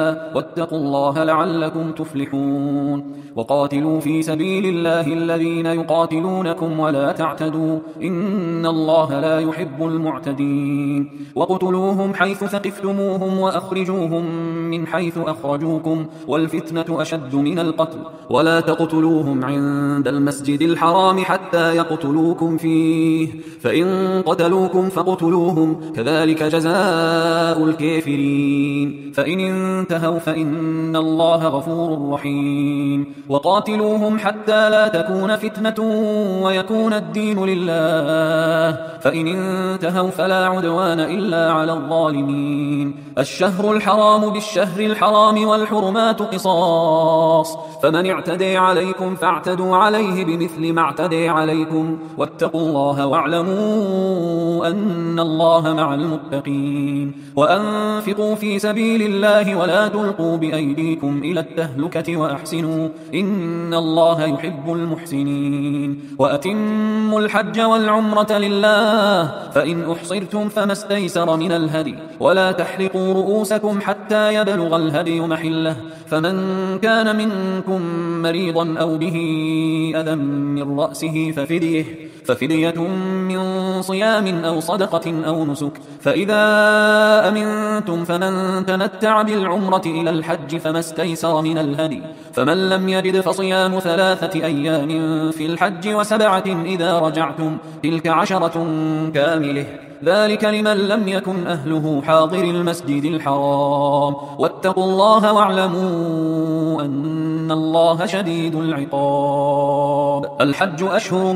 A: واتقوا الله لعلكم تفلحون وقاتلوا في سبيل الله الذين يقاتلونكم ولا تعتدوا إن الله لا يحب المعتدين وقتلوهم حيث ثقفتموهم وأخرجوهم من حيث أخرجوكم والفتنة أشد من القتل ولا تقتلوهم عند المسجد الحرام حتى يقتلوكم فيه فإن قتلوكم فاقتلوهم كذلك جزاء الكافرين فإن انتهوا فإن الله غفور رحيم وقاتلوهم حتى لا تكون فتنة ويكون الدين لله فإن انتهوا فلا عدوان إلا على الظالمين الشهر الحرام بالشهر الحرام والحرمات قصاص فمن اعتدي عليكم فاعتدوا عليه بمثل ما اعتدي عليكم واتقوا الله واعلموا أن الله مع المتقين وأنفقوا في سبيل الله ولا تلقوا بأيديكم إلى التهلكة وأحسنوا إن الله يحب المحسنين وأتموا الحج والعمرة لله فإن أحصرتم فما استيسر من الهدي ولا تحلقوا رؤوسكم حتى يبلغ الهدي محله فمن كان منكم مريضا أو به أذى من رأسه ففدية من صيام أو صدقة أو نسك فإذا أمنتم فمن تمتع بالعمرة إلى الحج فما استيسر من الهدي فمن لم يجد فصيام 3 أيام في الحج و7 إذا رجعتم تلك 10 كاملة ذلك لمن لم يكن أهله حاضر المسجد الحرام واتقوا الله واعلموا أن الله شديد العقاب الحج أشهر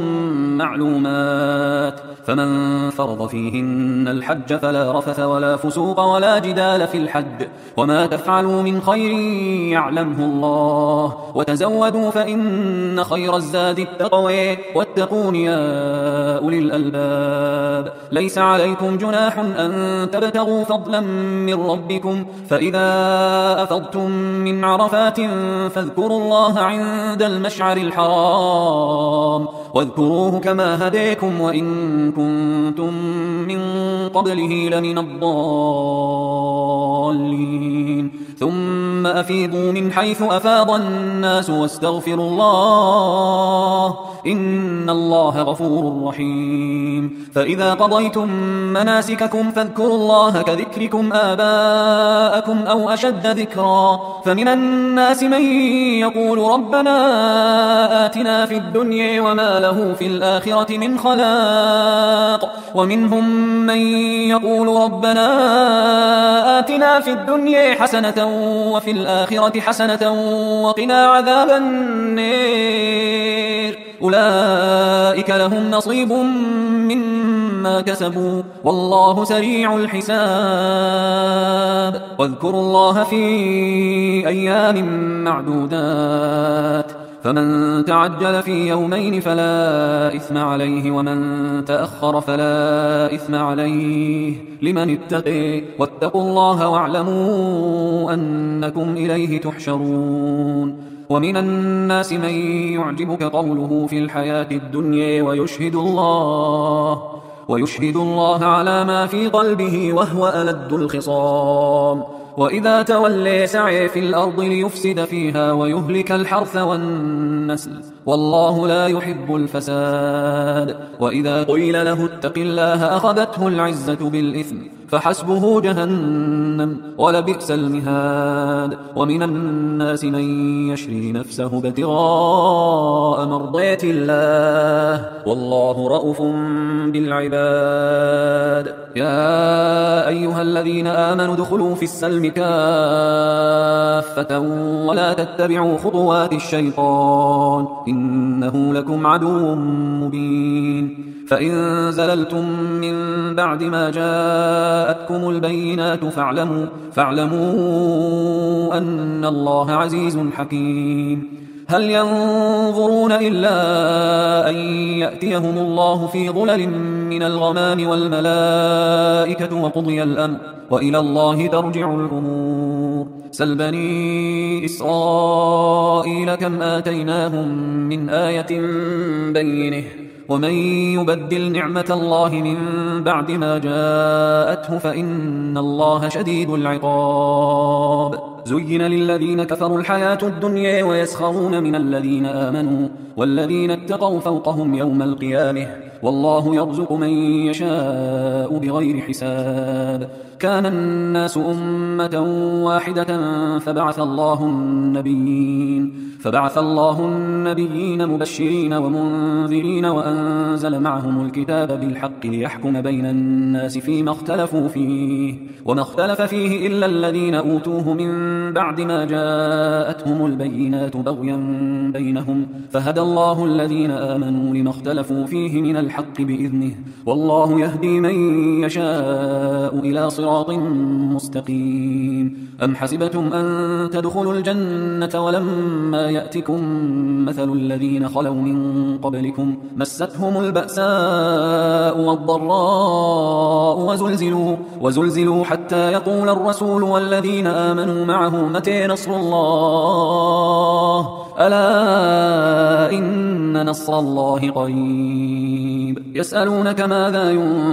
A: معلومات فمن فرض فيهن الحج فلا رفث ولا فسوق ولا جدال في الحج وما تفعلوا من خير يعلمه الله وتزودوا فإن خير الزاد التقوى واتقون يا أولي الألباب ليس عليكم جناح أن تبتغوا فضلا من ربكم فإذا أفضتم من عرفات فاذكروا الله عند المشعر الحرام واذكروه كما هديكم وإن كنتم من قبله لمن الضالين ثم أفيضوا من حيث أفاض الناس واستغفروا الله إن الله غفور رحيم فإذا قضيتم مناسككم فاذكروا الله كذكركم آباءكم أو أشد ذكرا فمن الناس من يقول ربنا آتنا في الدنيا وما له في الآخرة من خلاق ومنهم من يقول ربنا آتنا في الدنيا حسنة وفي الآخرة حسنة وقنا عذاب النار أولئك لهم نصيب مما كسبوا والله سريع الحساب واذكروا الله في أيام معدودات فمن تعجل في يومين فلا إثم عليه ومن تأخر فلا إثم عليه لمن اتقي واتقوا الله واعلموا أنكم إليه تحشرون ومن الناس من يعجبك قوله في الحياة الدنيا ويشهد الله على ما في قلبه وهو ألد الخصام وإذا تولي سعي في الأرض ليفسد فيها ويهلك الحرث والنسل والله لا يحب الفساد وإذا قيل له اتق الله أخذته العزة بالإثم فحسبه جهنم ولبئس المهاد ومن الناس من يشري نفسه ابتغاء مرضات الله والله رؤوف بالعباد يا أيها الذين آمنوا ادخلوا في السلم كافة ولا تتبعوا خطوات الشيطان إنه لكم عدو مبين فإن زللتم من بعد ما جاءتكم البينات فاعلموا أن الله عزيز حكيم هل ينظرون إلا أن يأتيهم الله في ظلل من الغمام والملائكة وقضي الأمر وإلى الله ترجع الأمور سل بني إسرائيل كم آتيناهم من آية بينه ومن يبدل نعمة الله من بعد ما جاءته فإن الله شديد العقاب زين للذين كفروا الحياة الدنيا ويسخرون من الذين آمنوا والذين اتقوا فوقهم يوم القيامة والله يرزق من يشاء بغير حساب. كان الناس أمة واحدة فبعث الله النبيين مبشرين ومنذرين وأنزل معهم الكتاب بالحق ليحكم بين الناس فيما اختلفوا فيه وما اختلف فيه إلا الذين أوتوه من بعد ما جاءتهم البينات بغيا بينهم فهدى الله الذين آمنوا لما اختلفوا فيه من الحق بإذنه والله يهدي من يشاء إلى صراط مستقيم. أم حسبتم أن تدخلوا الجنة ولما يأتكم مثل الذين خلوا من قبلكم مستهم البأساء والضراء وزلزلوا حتى يقول الرسول والذين آمنوا معه متى نصر الله ألا إن نصر الله قريب. يسألونك ماذا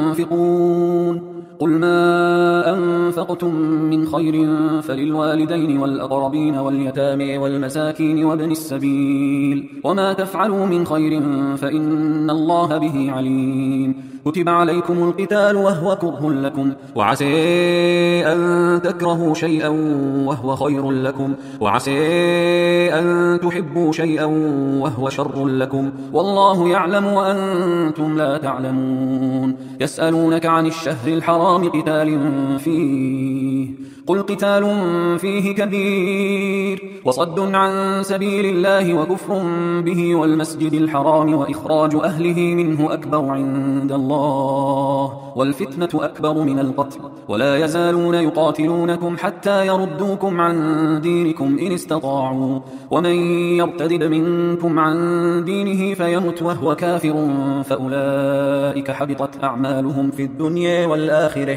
A: ينفقون قل ما أنفقتم من خير فللوالدين والأقربين واليتامى والمساكين وابن السبيل وما تفعلوا من خير فإن الله به عليم. كتب عليكم القتال وهو كره لكم وعسى أن تكرهوا شيئا وهو خير لكم وعسى أن تحبوا شيئا وهو شر لكم والله يعلم وأنتم لا تعلمون. يسألونك عن الشهر الحرام قتال فيه قل قتال فيه كبير وصد عن سبيل الله وكفر به والمسجد الحرام وإخراج أهله منه أكبر عند الله والفتنة أكبر من القتل ولا يزالون يقاتلونكم حتى يردوكم عن دينكم إن استطاعوا ومن يرتد منكم عن دينه فيمت وهو كافر فأولئك حبطت أعمالهم في الدنيا والآخرة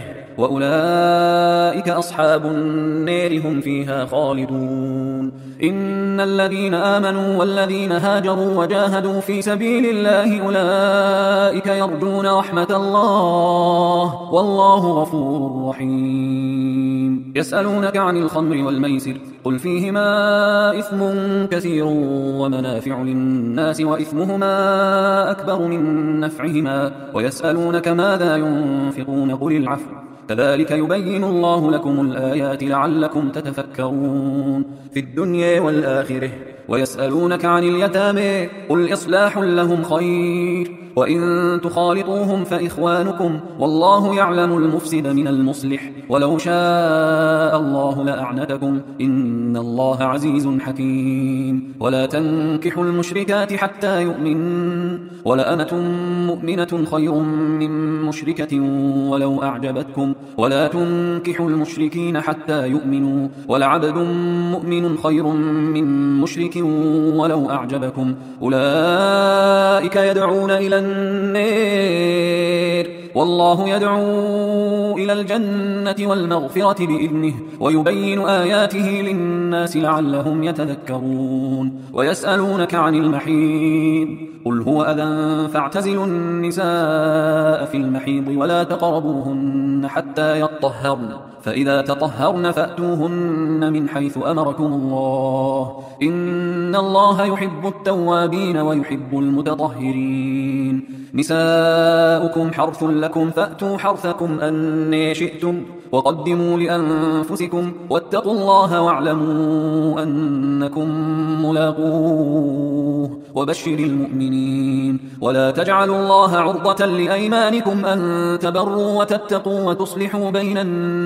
A: وأولئك أصحاب النار هم فيها خالدون. إن الذين آمنوا والذين هاجروا وجاهدوا في سبيل الله أولئك يرجون رحمة الله والله غفور رحيم. يسألونك عن الخمر والميسر قل فيهما إثم كثير ومنافع للناس وإثمهما أكبر من نفعهما ويسألونك ماذا ينفقون قل العفو كذلك يبين الله لكم الآيات لعلكم تتفكرون في الدنيا والآخرة. ويسألونك عن اليتامى قل إصلاح لهم خير وإن تخالطوهم فإخوانكم والله يعلم المفسد من المصلح ولو شاء الله لأعنتكم إن الله عزيز حكيم. ولا تنكحوا المشركات حتى يؤمن ولأمة مؤمنة خير من مشركة ولو أعجبتكم ولا تنكحوا المشركين حتى يؤمنوا ولعبد مؤمن خير من مشرك ولو أعجبكم أولئك يدعون إلى النار والله يدعو إلى الجنة والمغفرة بإذنه ويبين آياته للناس لعلهم يتذكرون. ويسألونك عن المحيض قل هو أذى فاعتزلوا النساء في المحيض ولا تقربوهن حتى يطهرن فإذا تطهرن فأتوهن من حيث أمركم الله إن الله يحب التوابين ويحب المتطهرين. نساؤكم حرث لكم فأتوا حرثكم أن شئتم وقدموا لأنفسكم واتقوا الله واعلموا أنكم ملاقوه وبشر المؤمنين. ولا تجعلوا الله عرضة لأيمانكم أن تبروا وتتقوا وتصلحوا بين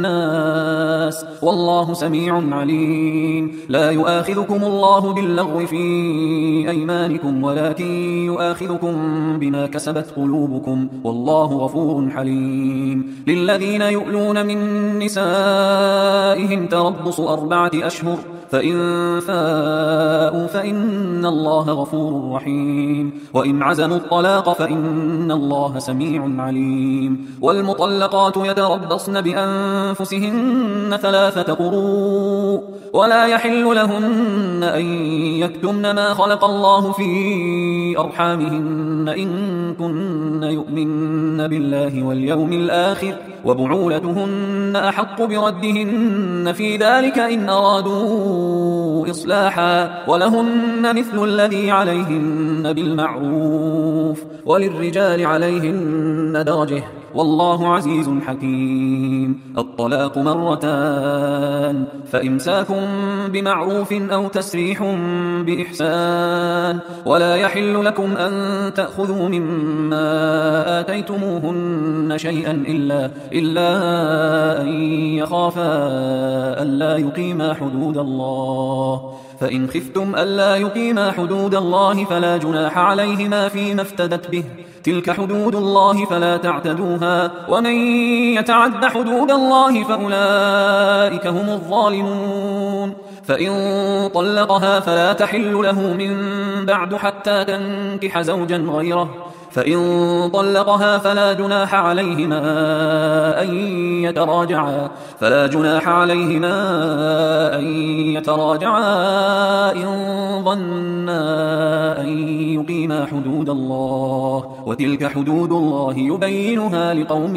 A: الناس والله سميع عليم. لا يؤاخذكم الله باللغو في أيمانكم ولكن يؤاخذكم بما كسبت قلوبكم والله غفور حليم. للذين يؤلون من نسائهم تربص 4 أشهر فإن فاءوا فإن الله غفور رحيم وإن عزموا الطلاق فإن الله سميع عليم والمطلقات يتربصن بأنفسهن 3 قروء ولا يحل لهن أن يكتمن ما خلق الله في أرحامهن إن كن يؤمن بالله واليوم الآخر وبعولتهن أحق بردهن في ذلك إن أرادوا إصلاحا ولهن مثل الذي عليهن بالمعروف وللرجال عليهن درجة والله عزيز حكيم. الطلاق 2 فإمساك بمعروف أو تسريح بإحسان ولا يحل لكم أن تأخذوا مما آتيتموهن شيئا إلا أن يخافا ألا يقيما حدود الله فإن خفتم ألا يقيما حدود الله فلا جناح عليهما فيما افتدت به تلك حدود الله فلا تعتدوها ومن يتعد حدود الله فأولئك هم الظالمون. فإن طلقها فلا تحل له من بعد حتى تنكح زوجا غيره فإن طلقها فلا جناح عليهما أن يتراجعا إن ظنا أن يقيما حدود الله وتلك حدود الله يبينها لقوم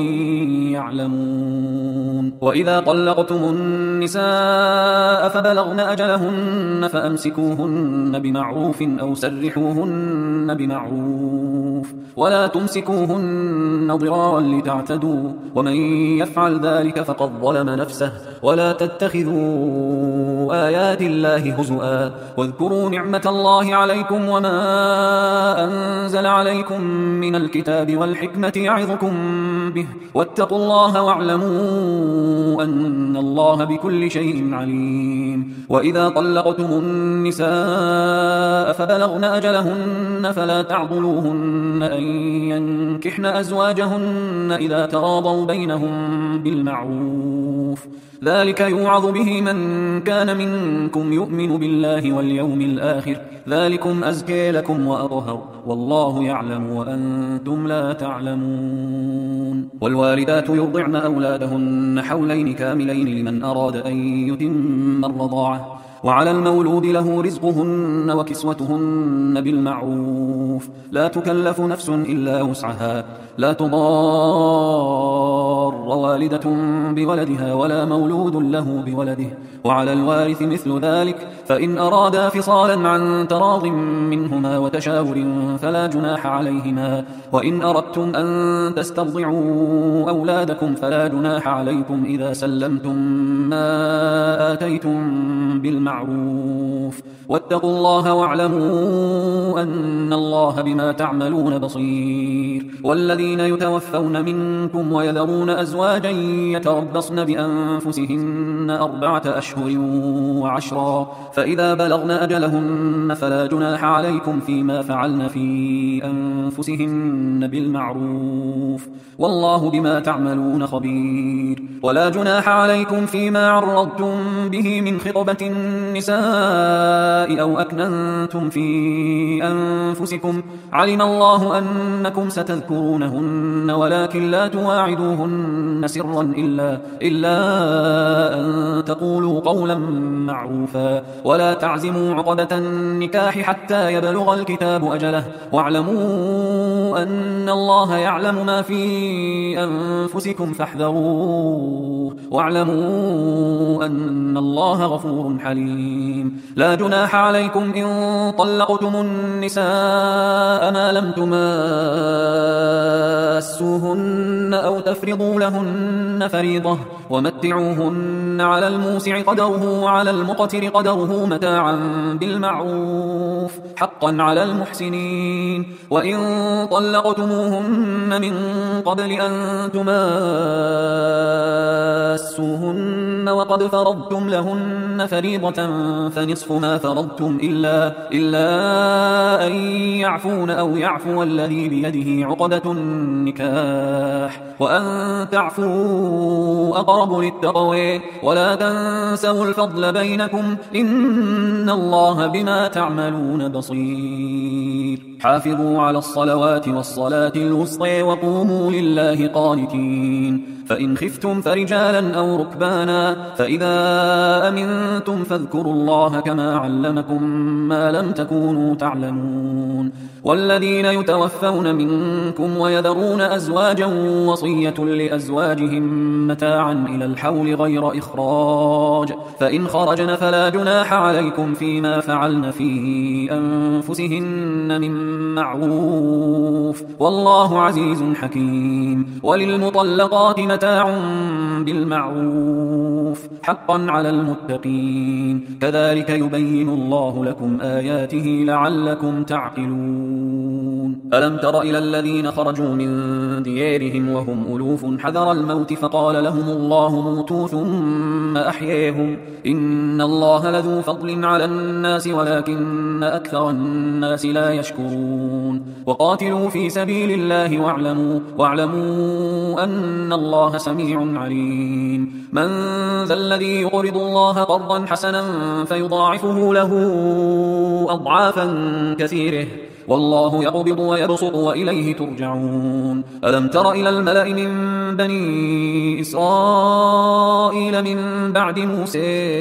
A: يعلمون. وإذا طلقتم النساء فبلغن أجلهن فأمسكوهن بمعروف أو سرحوهن بمعروف ولا تمسكوهن ضرارا لتعتدوا ومن يفعل ذلك فقد ظلم نفسه ولا تتخذوا آيات الله هزؤا واذكروا نعمة الله عليكم وما أنزل عليكم من الكتاب والحكمة يعظكم به واتقوا الله واعلموا أن الله بكل شيء عليم. وإذا طلقتم النساء فبلغن أجلهن فلا تعضلوهن أن ينكحن أزواجهن إذا تراضوا بينهم بالمعروف ذلك يوعظ به من كان منكم يؤمن بالله واليوم الآخر ذلكم أزكي لكم وأطهر والله يعلم وأنتم لا تعلمون. والوالدات يرضعن أولادهن حولين كاملين لمن أراد أن يتم الرضاعة وعلى المولود له رزقهن وكسوتهن بالمعروف لا تكلف نفس إلا وسعها لا تضار والدة بولدها ولا مولود له بولده وعلى الوارث مثل ذلك فإن أرادا فصالا عن تراض منهما وتشاور فلا جناح عليهما وإن أردتم أن تسترضعوا أولادكم فلا جناح عليكم إذا سلمتم ما آتيتم بالمعروف واتقوا الله واعلموا أن الله بما تعملون بصير. والذين يتوفون منكم ويذرون أزواجا يتربصن بأنفسهن 4 أشهر و10 فإذا بلغن أجلهن فلا جناح عليكم فيما فعلن في أنفسهن بالمعروف والله بما تعملون خبير. ولا جناح عليكم فيما عرضتم به من خطبة النساء أو أكننتم في أنفسكم علم الله أنكم ستذكرونهن ولكن لا تواعدوهن سرا إلا أن تقولوا قولا معروفا ولا تعزموا عقدة النكاح حتى يبلغ الكتاب أجله واعلموا أن الله يعلم ما في أنفسكم فاحذروه واعلموا أن الله غفور حليم. لا جناح عليكم إن طلقتم النساء ما لم تماسوهن أو تفرضوا لهن فريضة ومتعوهن على الموسع قدره وعلى المقتر قدره متاعا بالمعروف حقا على المحسنين. وإن طلقتموهن من قبل أن تماسوهن وقد فرضتم لهن فريضة فنصف ما فرضتم إلا أن يعفون أو يعفو الذي بيده عقدة النكاح وأن وأن تعفوا أقرب للتقوى ولا تنسوا الفضل بينكم إن الله بما تعملون بصير حافظوا على الصلوات والصلاة الوسطى وقوموا لله قانتين فإن خفتم فرجالا أو ركبانا فإذا أمنتم فاذكروا الله كما علمكم ما لم تكونوا تعلمون والذين يتوفون منكم ويذرون أزواجا وصية لأزواجهم متاعا إلى الحول غير إخراج فإن خرجن فلا جناح عليكم فيما فعلن في أنفسهن من معروف والله عزيز حكيم وللمطلقات متاع بالمعروف حقا على المتقين كذلك يبين الله لكم آياته لعلكم تعقلون ألم تر إلى الذين خرجوا من ديارهم وهم ألوف حذر الموت فقال لهم الله موتوا ثم أحييهم إن الله لذو فضل على الناس ولكن أكثر الناس لا يشكرون وقاتلوا في سبيل الله واعلموا أن الله سميع عليم من ذا الذي يقرض الله قرضا حسنا فيضاعفه له أضعافا كثيرة والله يقبض ويبسط وإليه ترجعون ألم تر إلى الملأ من بني إسرائيل من بعد موسى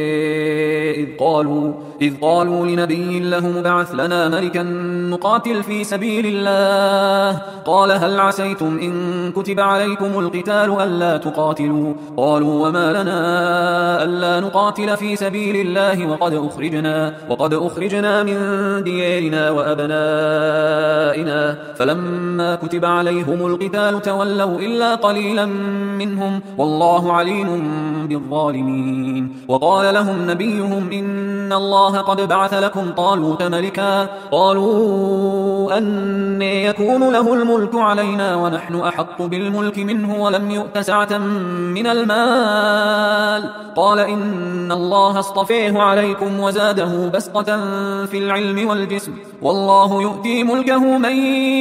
A: إذ قالوا لنبي له مبعث لنا ملكا نقاتل في سبيل الله قال هل عسيتم إن كتب عليكم القتال ألا تقاتلوا قالوا وما لنا ألا نقاتل في سبيل الله وقد أخرجنا من ديارنا وأبنائنا فلما كتب عليهم القتال تولوا إلا قليلا منهم والله عليم بالظالمين وقال لهم نبيهم إن الله قد بعث لكم طالوت ملكا قالوا أن يكون له الملك علينا ونحن أحق بالملك منه ولم يؤت سعة من المال قال إن الله اصطفيه عليكم وزاده بسطة في العلم والجسم والله يؤتي ملكه من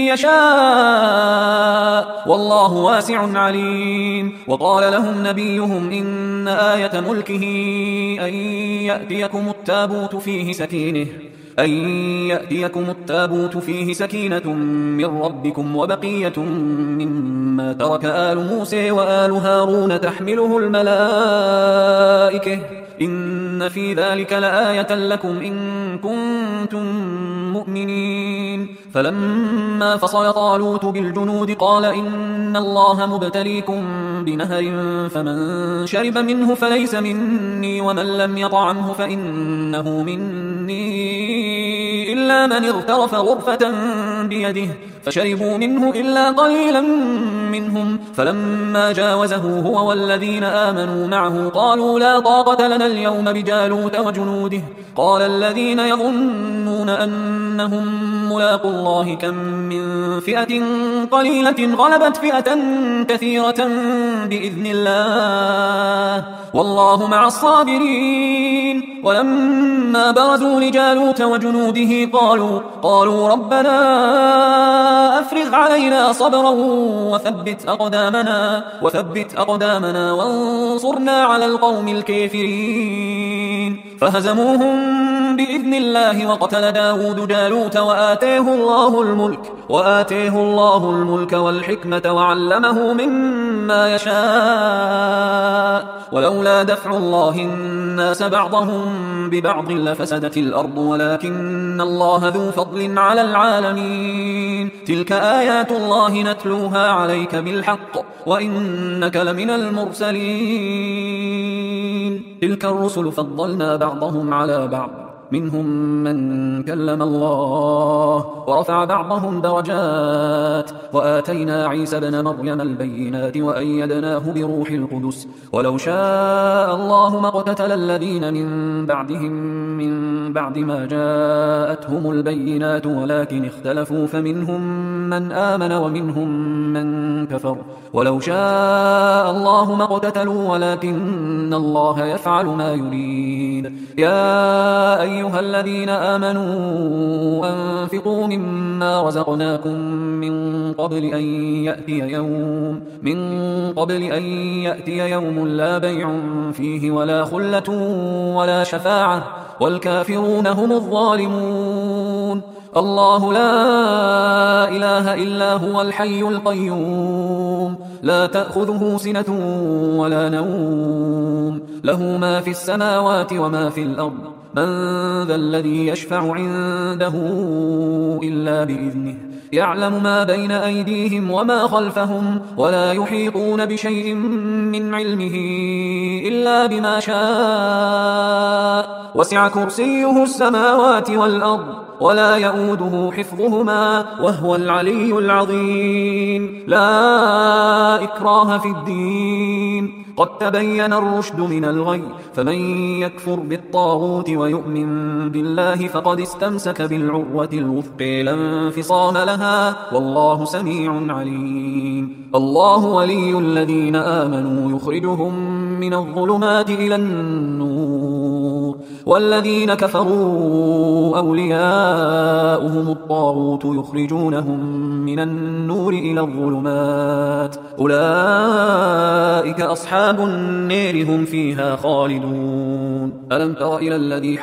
A: يشاء والله واسع عليم وقال لهم نبيهم إن آية ملكه أن يأتيكم التابوت فيه سكينة من ربكم وبقية مما ترك آل موسى وآل هارون تحمله الملائكة إن في ذلك لآية لكم إن كنتم مؤمنين فلما فصل طالوت بالجنود قال إن الله مبتليكم بنهر فمن شرب منه فليس مني ومن لم يطعمه فإنه مني إلا من اغترف غرفة بيده فشربوا منه إلا قليلا منهم فلما جاوزه هو والذين آمنوا معه قالوا لا طاقة لنا اليوم بجالوت وجنوده قال الذين يظنون أنهم ملاقوا الله كم من فئة قليلة غلبت فئة كثيرة بإذن الله والله مع الصابرين ولما برزوا لجالوت وجنوده قالوا ربنا أفرغ علينا صبرا وثبت أقدامنا وانصرنا على القوم الكافرين فهزموهم بإذن الله وقتل داود جالوت وآتيه الله الملك والحكمة وعلمه مما يشاء ولولا دفع الله الناس بعضهم ببعض لفسدت الأرض ولكن الله ذو فضل على العالمين تلك آيات الله نتلوها عليك بالحق وإنك لمن المرسلين تلك الرسل فضلنا بعضهم على بعض منهم من كلم الله ورفع بعضهم درجات وآتينا عيسى بن مريم البينات وأيدناه بروح القدس ولو شاء الله ما اقتتل الذين من بعدهم من بعد ما جاءتهم البينات ولكن اختلفوا فمنهم من آمن ومنهم من كفر ولو شاء الله ما اقتتلوا ولكن الله يفعل ما يريد يا أيها الذين آمنوا أنفقوا مما رزقناكم من قبل أن يأتي يوم لا بيع فيه ولا خلة ولا شفاعة والكافرون هم الظالمون. الله لا إله إلا هو الحي القيوم لا تأخذه سنة ولا نوم له ما في السماوات وما في الأرض من ذا الذي يشفع عنده إلا بإذنه يعلم ما بين أيديهم وما خلفهم ولا يحيطون بشيء من علمه إلا بما شاء وسع كرسيه السماوات والأرض ولا يؤوده حفظهما وهو العلي العظيم. لا إكراه في الدين قد تبين الرشد من الغي فمن يكفر بالطاغوت ويؤمن بالله فقد استمسك بالعروة الوثقى لا انفصام لها والله سميع عليم. الله ولي الذين آمنوا يخرجهم من الظلمات إلى النور والذين كفروا أولياؤهم الطاغوت يخرجونهم من النور إلى الظلمات أولئك أصحاب النار هم فيها خالدون. ألم تر إلى الذي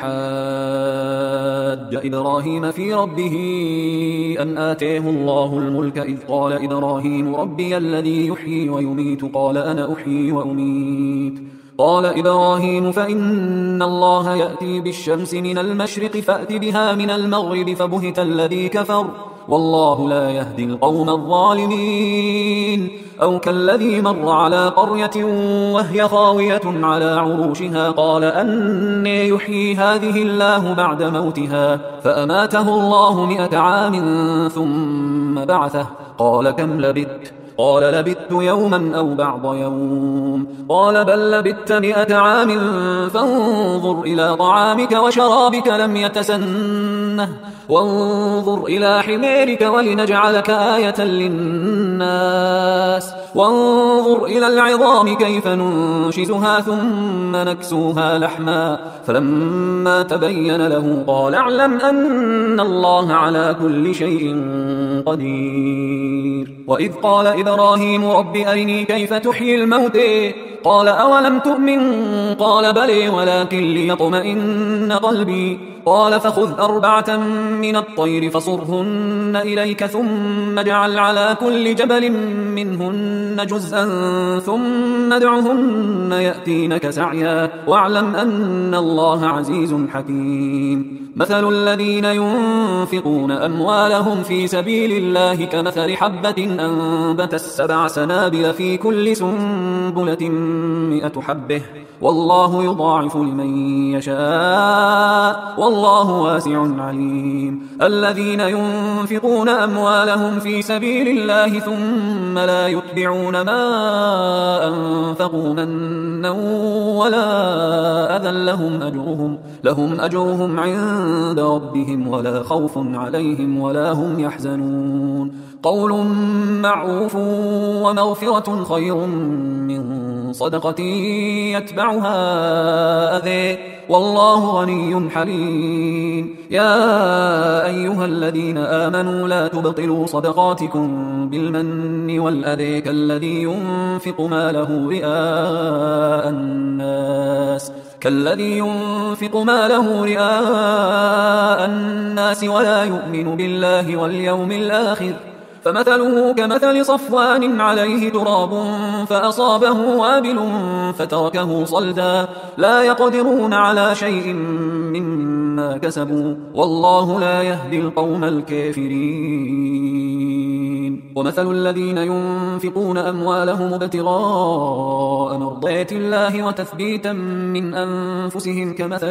A: حاج إبراهيم في ربه أن آتيه الله الملك إذ قال إبراهيم ربي الذي يحيي ويميت قال أنا أحيي وأميت قال إبراهيم فإن الله يأتي بالشمس من المشرق فأت بها من المغرب فبهت الذي كفر والله لا يهدي القوم الظالمين. أو كالذي مر على قرية وهي خاوية على عروشها قال أنى يحيي هذه الله بعد موتها فأماته الله 100 عام ثم بعثه قال كم لبثت قال لبثت يوما أو بعض يوم قال بل لبثت 100 عام فانظر إلى طعامك وشرابك لم يتسنه وانظر إلى حميرك ولنجعلك آية للناس وانظر إلى العظام كيف ننشزها ثم نكسوها لحما فلما تبين له قال اعلم أن الله على كل شيء قدير. وإذ قال إبراهيم رب أرني كيف تحيي الموتى قال أولم تؤمن قال بلى ولكن ليطمئن قلبي قال فخذ 4 من الطير فصرهن إليك ثم اجعل على كل جبل منهن جزءا ثم ادعهن يأتينك سعيا واعلم أن الله عزيز حكيم. مثل الذين ينفقون أموالهم في سبيل الله كمثل حبة أنبتت 7 سنابل في كل سنبلة 100 حبة والله يضاعف لمن يشاء والله واسع عليم. الذين ينفقون أموالهم في سبيل الله ثم لا يتبعون ما أنفقوا منا ولا أذى لهم أجرهم عند ربهم ولا خوف عليهم ولا هم يحزنون. قول معروف ومغفرة خير من صدقة يتبعها أذى والله غني حليم. يا أيها الذين آمنوا لا تبطلوا صدقاتكم بالمن والأذى كالذي ينفق ماله رئاء الناس ولا يؤمن بالله واليوم الآخر فمثله كمثل صفوان عليه تراب فأصابه وابل فتركه صلدا لا يقدرون على شيء مما كسبوا والله لا يهدي القوم الكافرين. ومثل الذين ينفقون أموالهم ابتغاء مرضات الله وتثبيتا من أنفسهم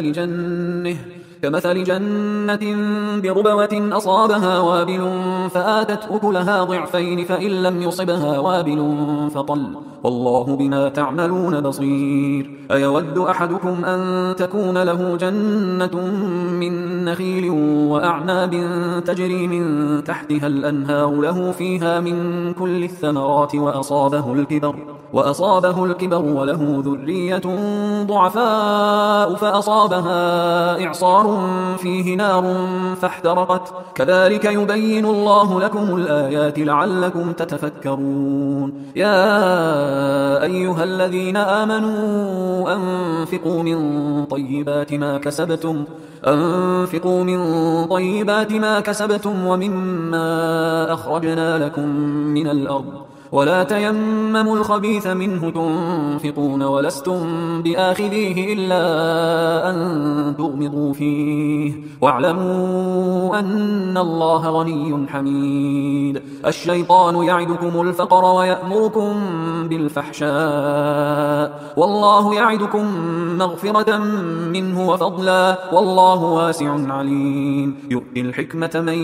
A: كمثل جنة بربوة أصابها وابل فآتت أكلها ضعفين فإن لم يصبها وابل فطل والله بما تعملون بصير. أيود أحدكم أن تكون له جنة من نخيل وأعناب تجري من تحتها الأنهار له فيها من كل الثمرات وأصابه الكبر وله ذرية ضعفاء فأصابها إعصار فيه نار فاحترقت كذلك يبين الله لكم الآيات لعلكم تتفكرون يا أيها الذين آمنوا أنفقوا من طيبات ما كسبتم ومما أخرجنا لكم من الأرض ولا تيمموا الخبيث منه تنفقون ولستم بآخذيه إلا أن تغمضوا فيه واعلموا أن الله غني حميد الشيطان يعدكم الفقر ويأمركم بالفحشاء والله يعدكم مغفرة منه وفضلا والله واسع عليم يؤتي الحكمة من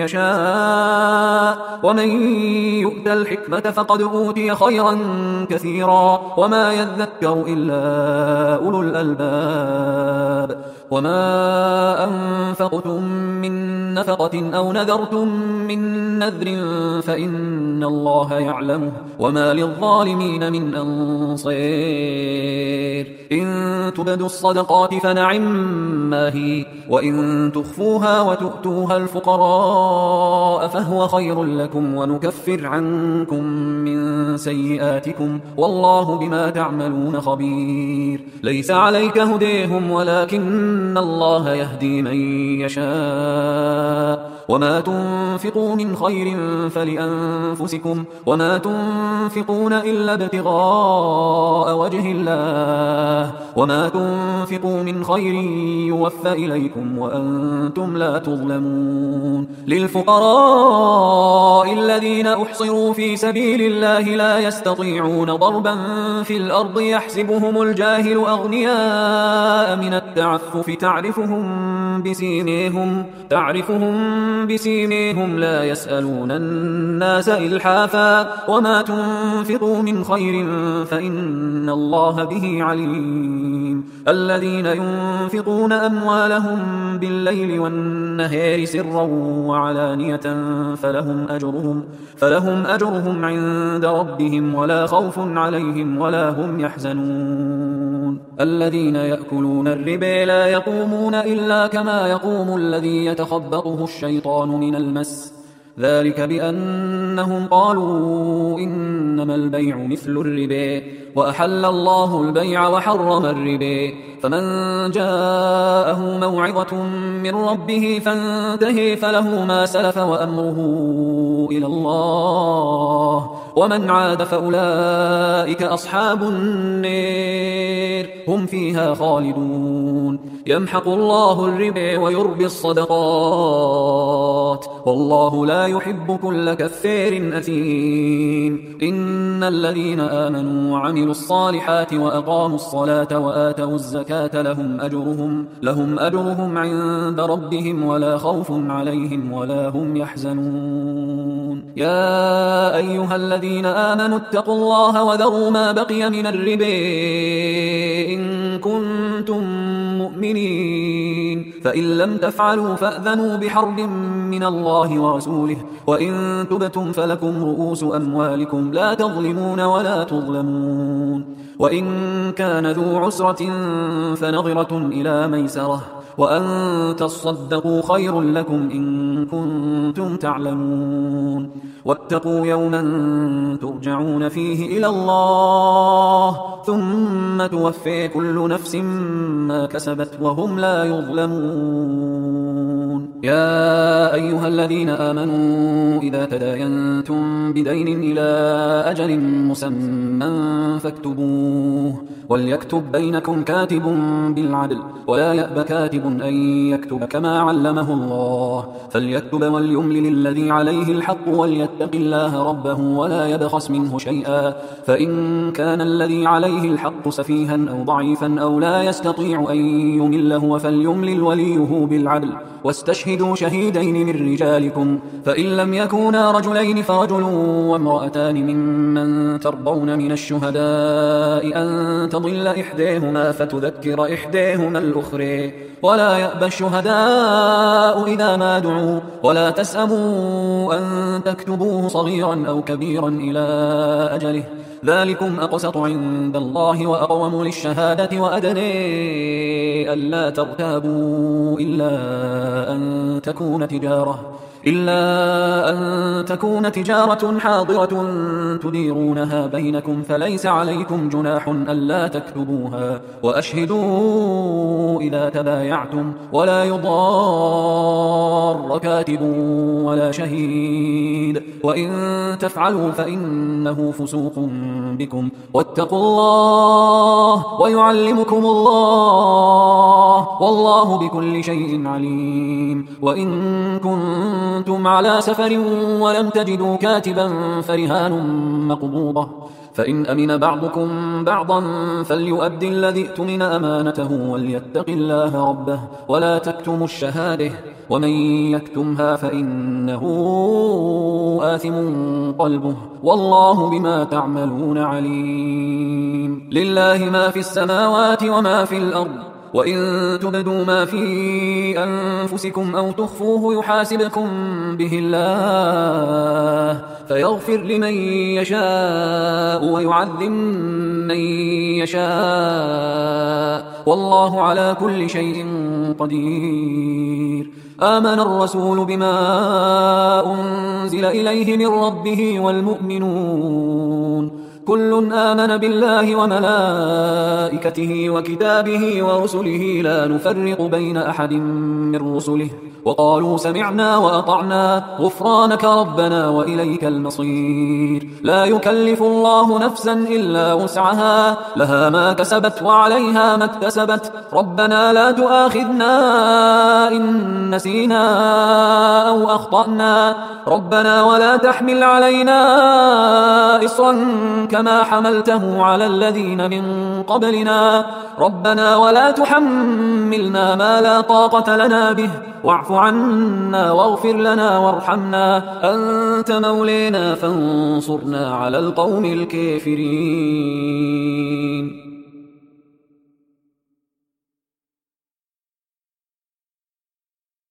A: يشاء ومن يؤت الحكمة فقد أوتي خيرا كثيرا وما يذكر إلا أولو الألباب وما أنفقتم من نفقة أو نذرتم من نذر فإن الله يعلمه وما للظالمين من أنصير إن تبدوا الصدقات فنعما هي وإن تخفوها وتؤتوها الفقراء فهو خير لكم ونكفر عنكم من سيئاتكم والله بما تعملون خبير ليس عليك هديهم ولكن الله يهدي من يشاء وما تنفقوا من خير فلأنفسكم وما تنفقون إلا ابتغاء وجه الله وما تنفقوا من خير يوفى إليكم وأنتم لا تظلمون للفقراء الذين أحصروا في سبيل الله لا يستطيعون ضربا في الأرض يحسبهم الجاهل أغنياء من التعفف تعرفهم بسيميهم لا يسألون الناس إلحافا وما تنفقوا من خير فإن الله به عليم الذين ينفقون أموالهم بالليل والنهار سرا وعلانية فلهم أجرهم عند ربهم ولا خوف عليهم ولا هم يحزنون الذين يأكلون الربا لا يقومون إلا كما يقوم الذي يتخبطه الشيطان من المس ذلك بأنهم قالوا إنما البيع مثل الربا وأحل الله البيع وحرم الربا فمن جاءه موعظة من ربه فانتهي فله ما سلف وأمره إلى الله ومن عاد فأولئك أصحاب النار هم فيها خالدون يمحق الله الربا ويربي الصدقات والله لا يحب كل كفار أثيم إن الذين آمنوا وعملوا الصالحات وأقاموا الصلاة وآتوا الزكاة لهم أجرهم عند ربهم ولا خوف عليهم ولا هم يحزنون يا أيها الذين آمنوا اتقوا الله وذروا ما بقي من الربا إن كنتم مؤمنين فإن لم تفعلوا فأذنوا بحرب من الله ورسوله وإن تبتم فلكم رؤوس أموالكم لا تظلمون ولا تظلمون وإن كان ذو عسرة فنظرة إلى ميسرة وأن تصدقوا خير لكم إن كنتم تعلمون واتقوا يوما ترجعون فيه إلى الله ثم توفي كل نفس ما كسبت وهم لا يظلمون يا أيها الذين آمنوا إذا تداينتم بدين إلى أجل مسمى فاكتبوه وليكتب بينكم كاتب بالعدل ولا يأب كاتب أن يكتب كما علمه الله فليكتب وليملل الذي عليه الحق وليتق الله ربه ولا يبخس منه شيئا فإن كان الذي عليه الحق سفيها أو ضعيفا أو لا يستطيع أن يمله فليملل وليه بالعدل واستشهدوا شهيدين من رجالكم فإن لم يكونا رجلين فرجل وامرأتان ممن ترضون من الشهداء أن تضل إحداهما فتذكر إحداهما الأخرى ولا يأبى الشهداء إذا ما دعوا ولا تسأموا أن تكتبوه صغيرا أو كبيرا إلى أجله ذلكم أقسط عند الله وأقوم للشهادة وأدني ألا ترتابوا إلا أن تكون تجارة حاضرة تديرونها بينكم فليس عليكم جناح ألا تكتبوها وأشهدوا إذا تبايعتم ولا يضار كاتب ولا شهيد وإن تفعلوا فإنه فسوق بكم واتقوا الله ويعلمكم الله والله بكل شيء عليم. وإن كنتم على سفر ولم تجدوا كاتبا فرهان مقبوضة فإن أمن بعضكم بعضا فليؤد الذي اؤتمن أمانته وليتق الله ربه ولا تكتموا الشهادة ومن يكتمها فإنه آثم قلبه والله بما تعملون عليم. لله ما في السماوات وما في الأرض وإن تبدوا ما في أنفسكم أو تخفوه يحاسبكم به الله فيغفر لمن يشاء ويعذب من يشاء والله على كل شيء قدير. آمن الرسول بما أنزل إليه من ربه والمؤمنون كل آمن بالله وملائكته وكتابه ورسله لا نفرق بين أحد من رسله وقالوا سمعنا وأطعنا غفرانك ربنا وإليك المصير. لا يكلف الله نفسا إلا وسعها لها ما كسبت وعليها ما اكتسبت ربنا لا تؤاخذنا إن نسينا أو أخطأنا ربنا ولا تحمل علينا إصرا كما حملته على الذين من قبلنا ربنا ولا تحملنا ما لا طاقة لنا به واعف عنا واغفر لنا وارحمنا أنت مولينا فانصرنا على القوم الكافرين.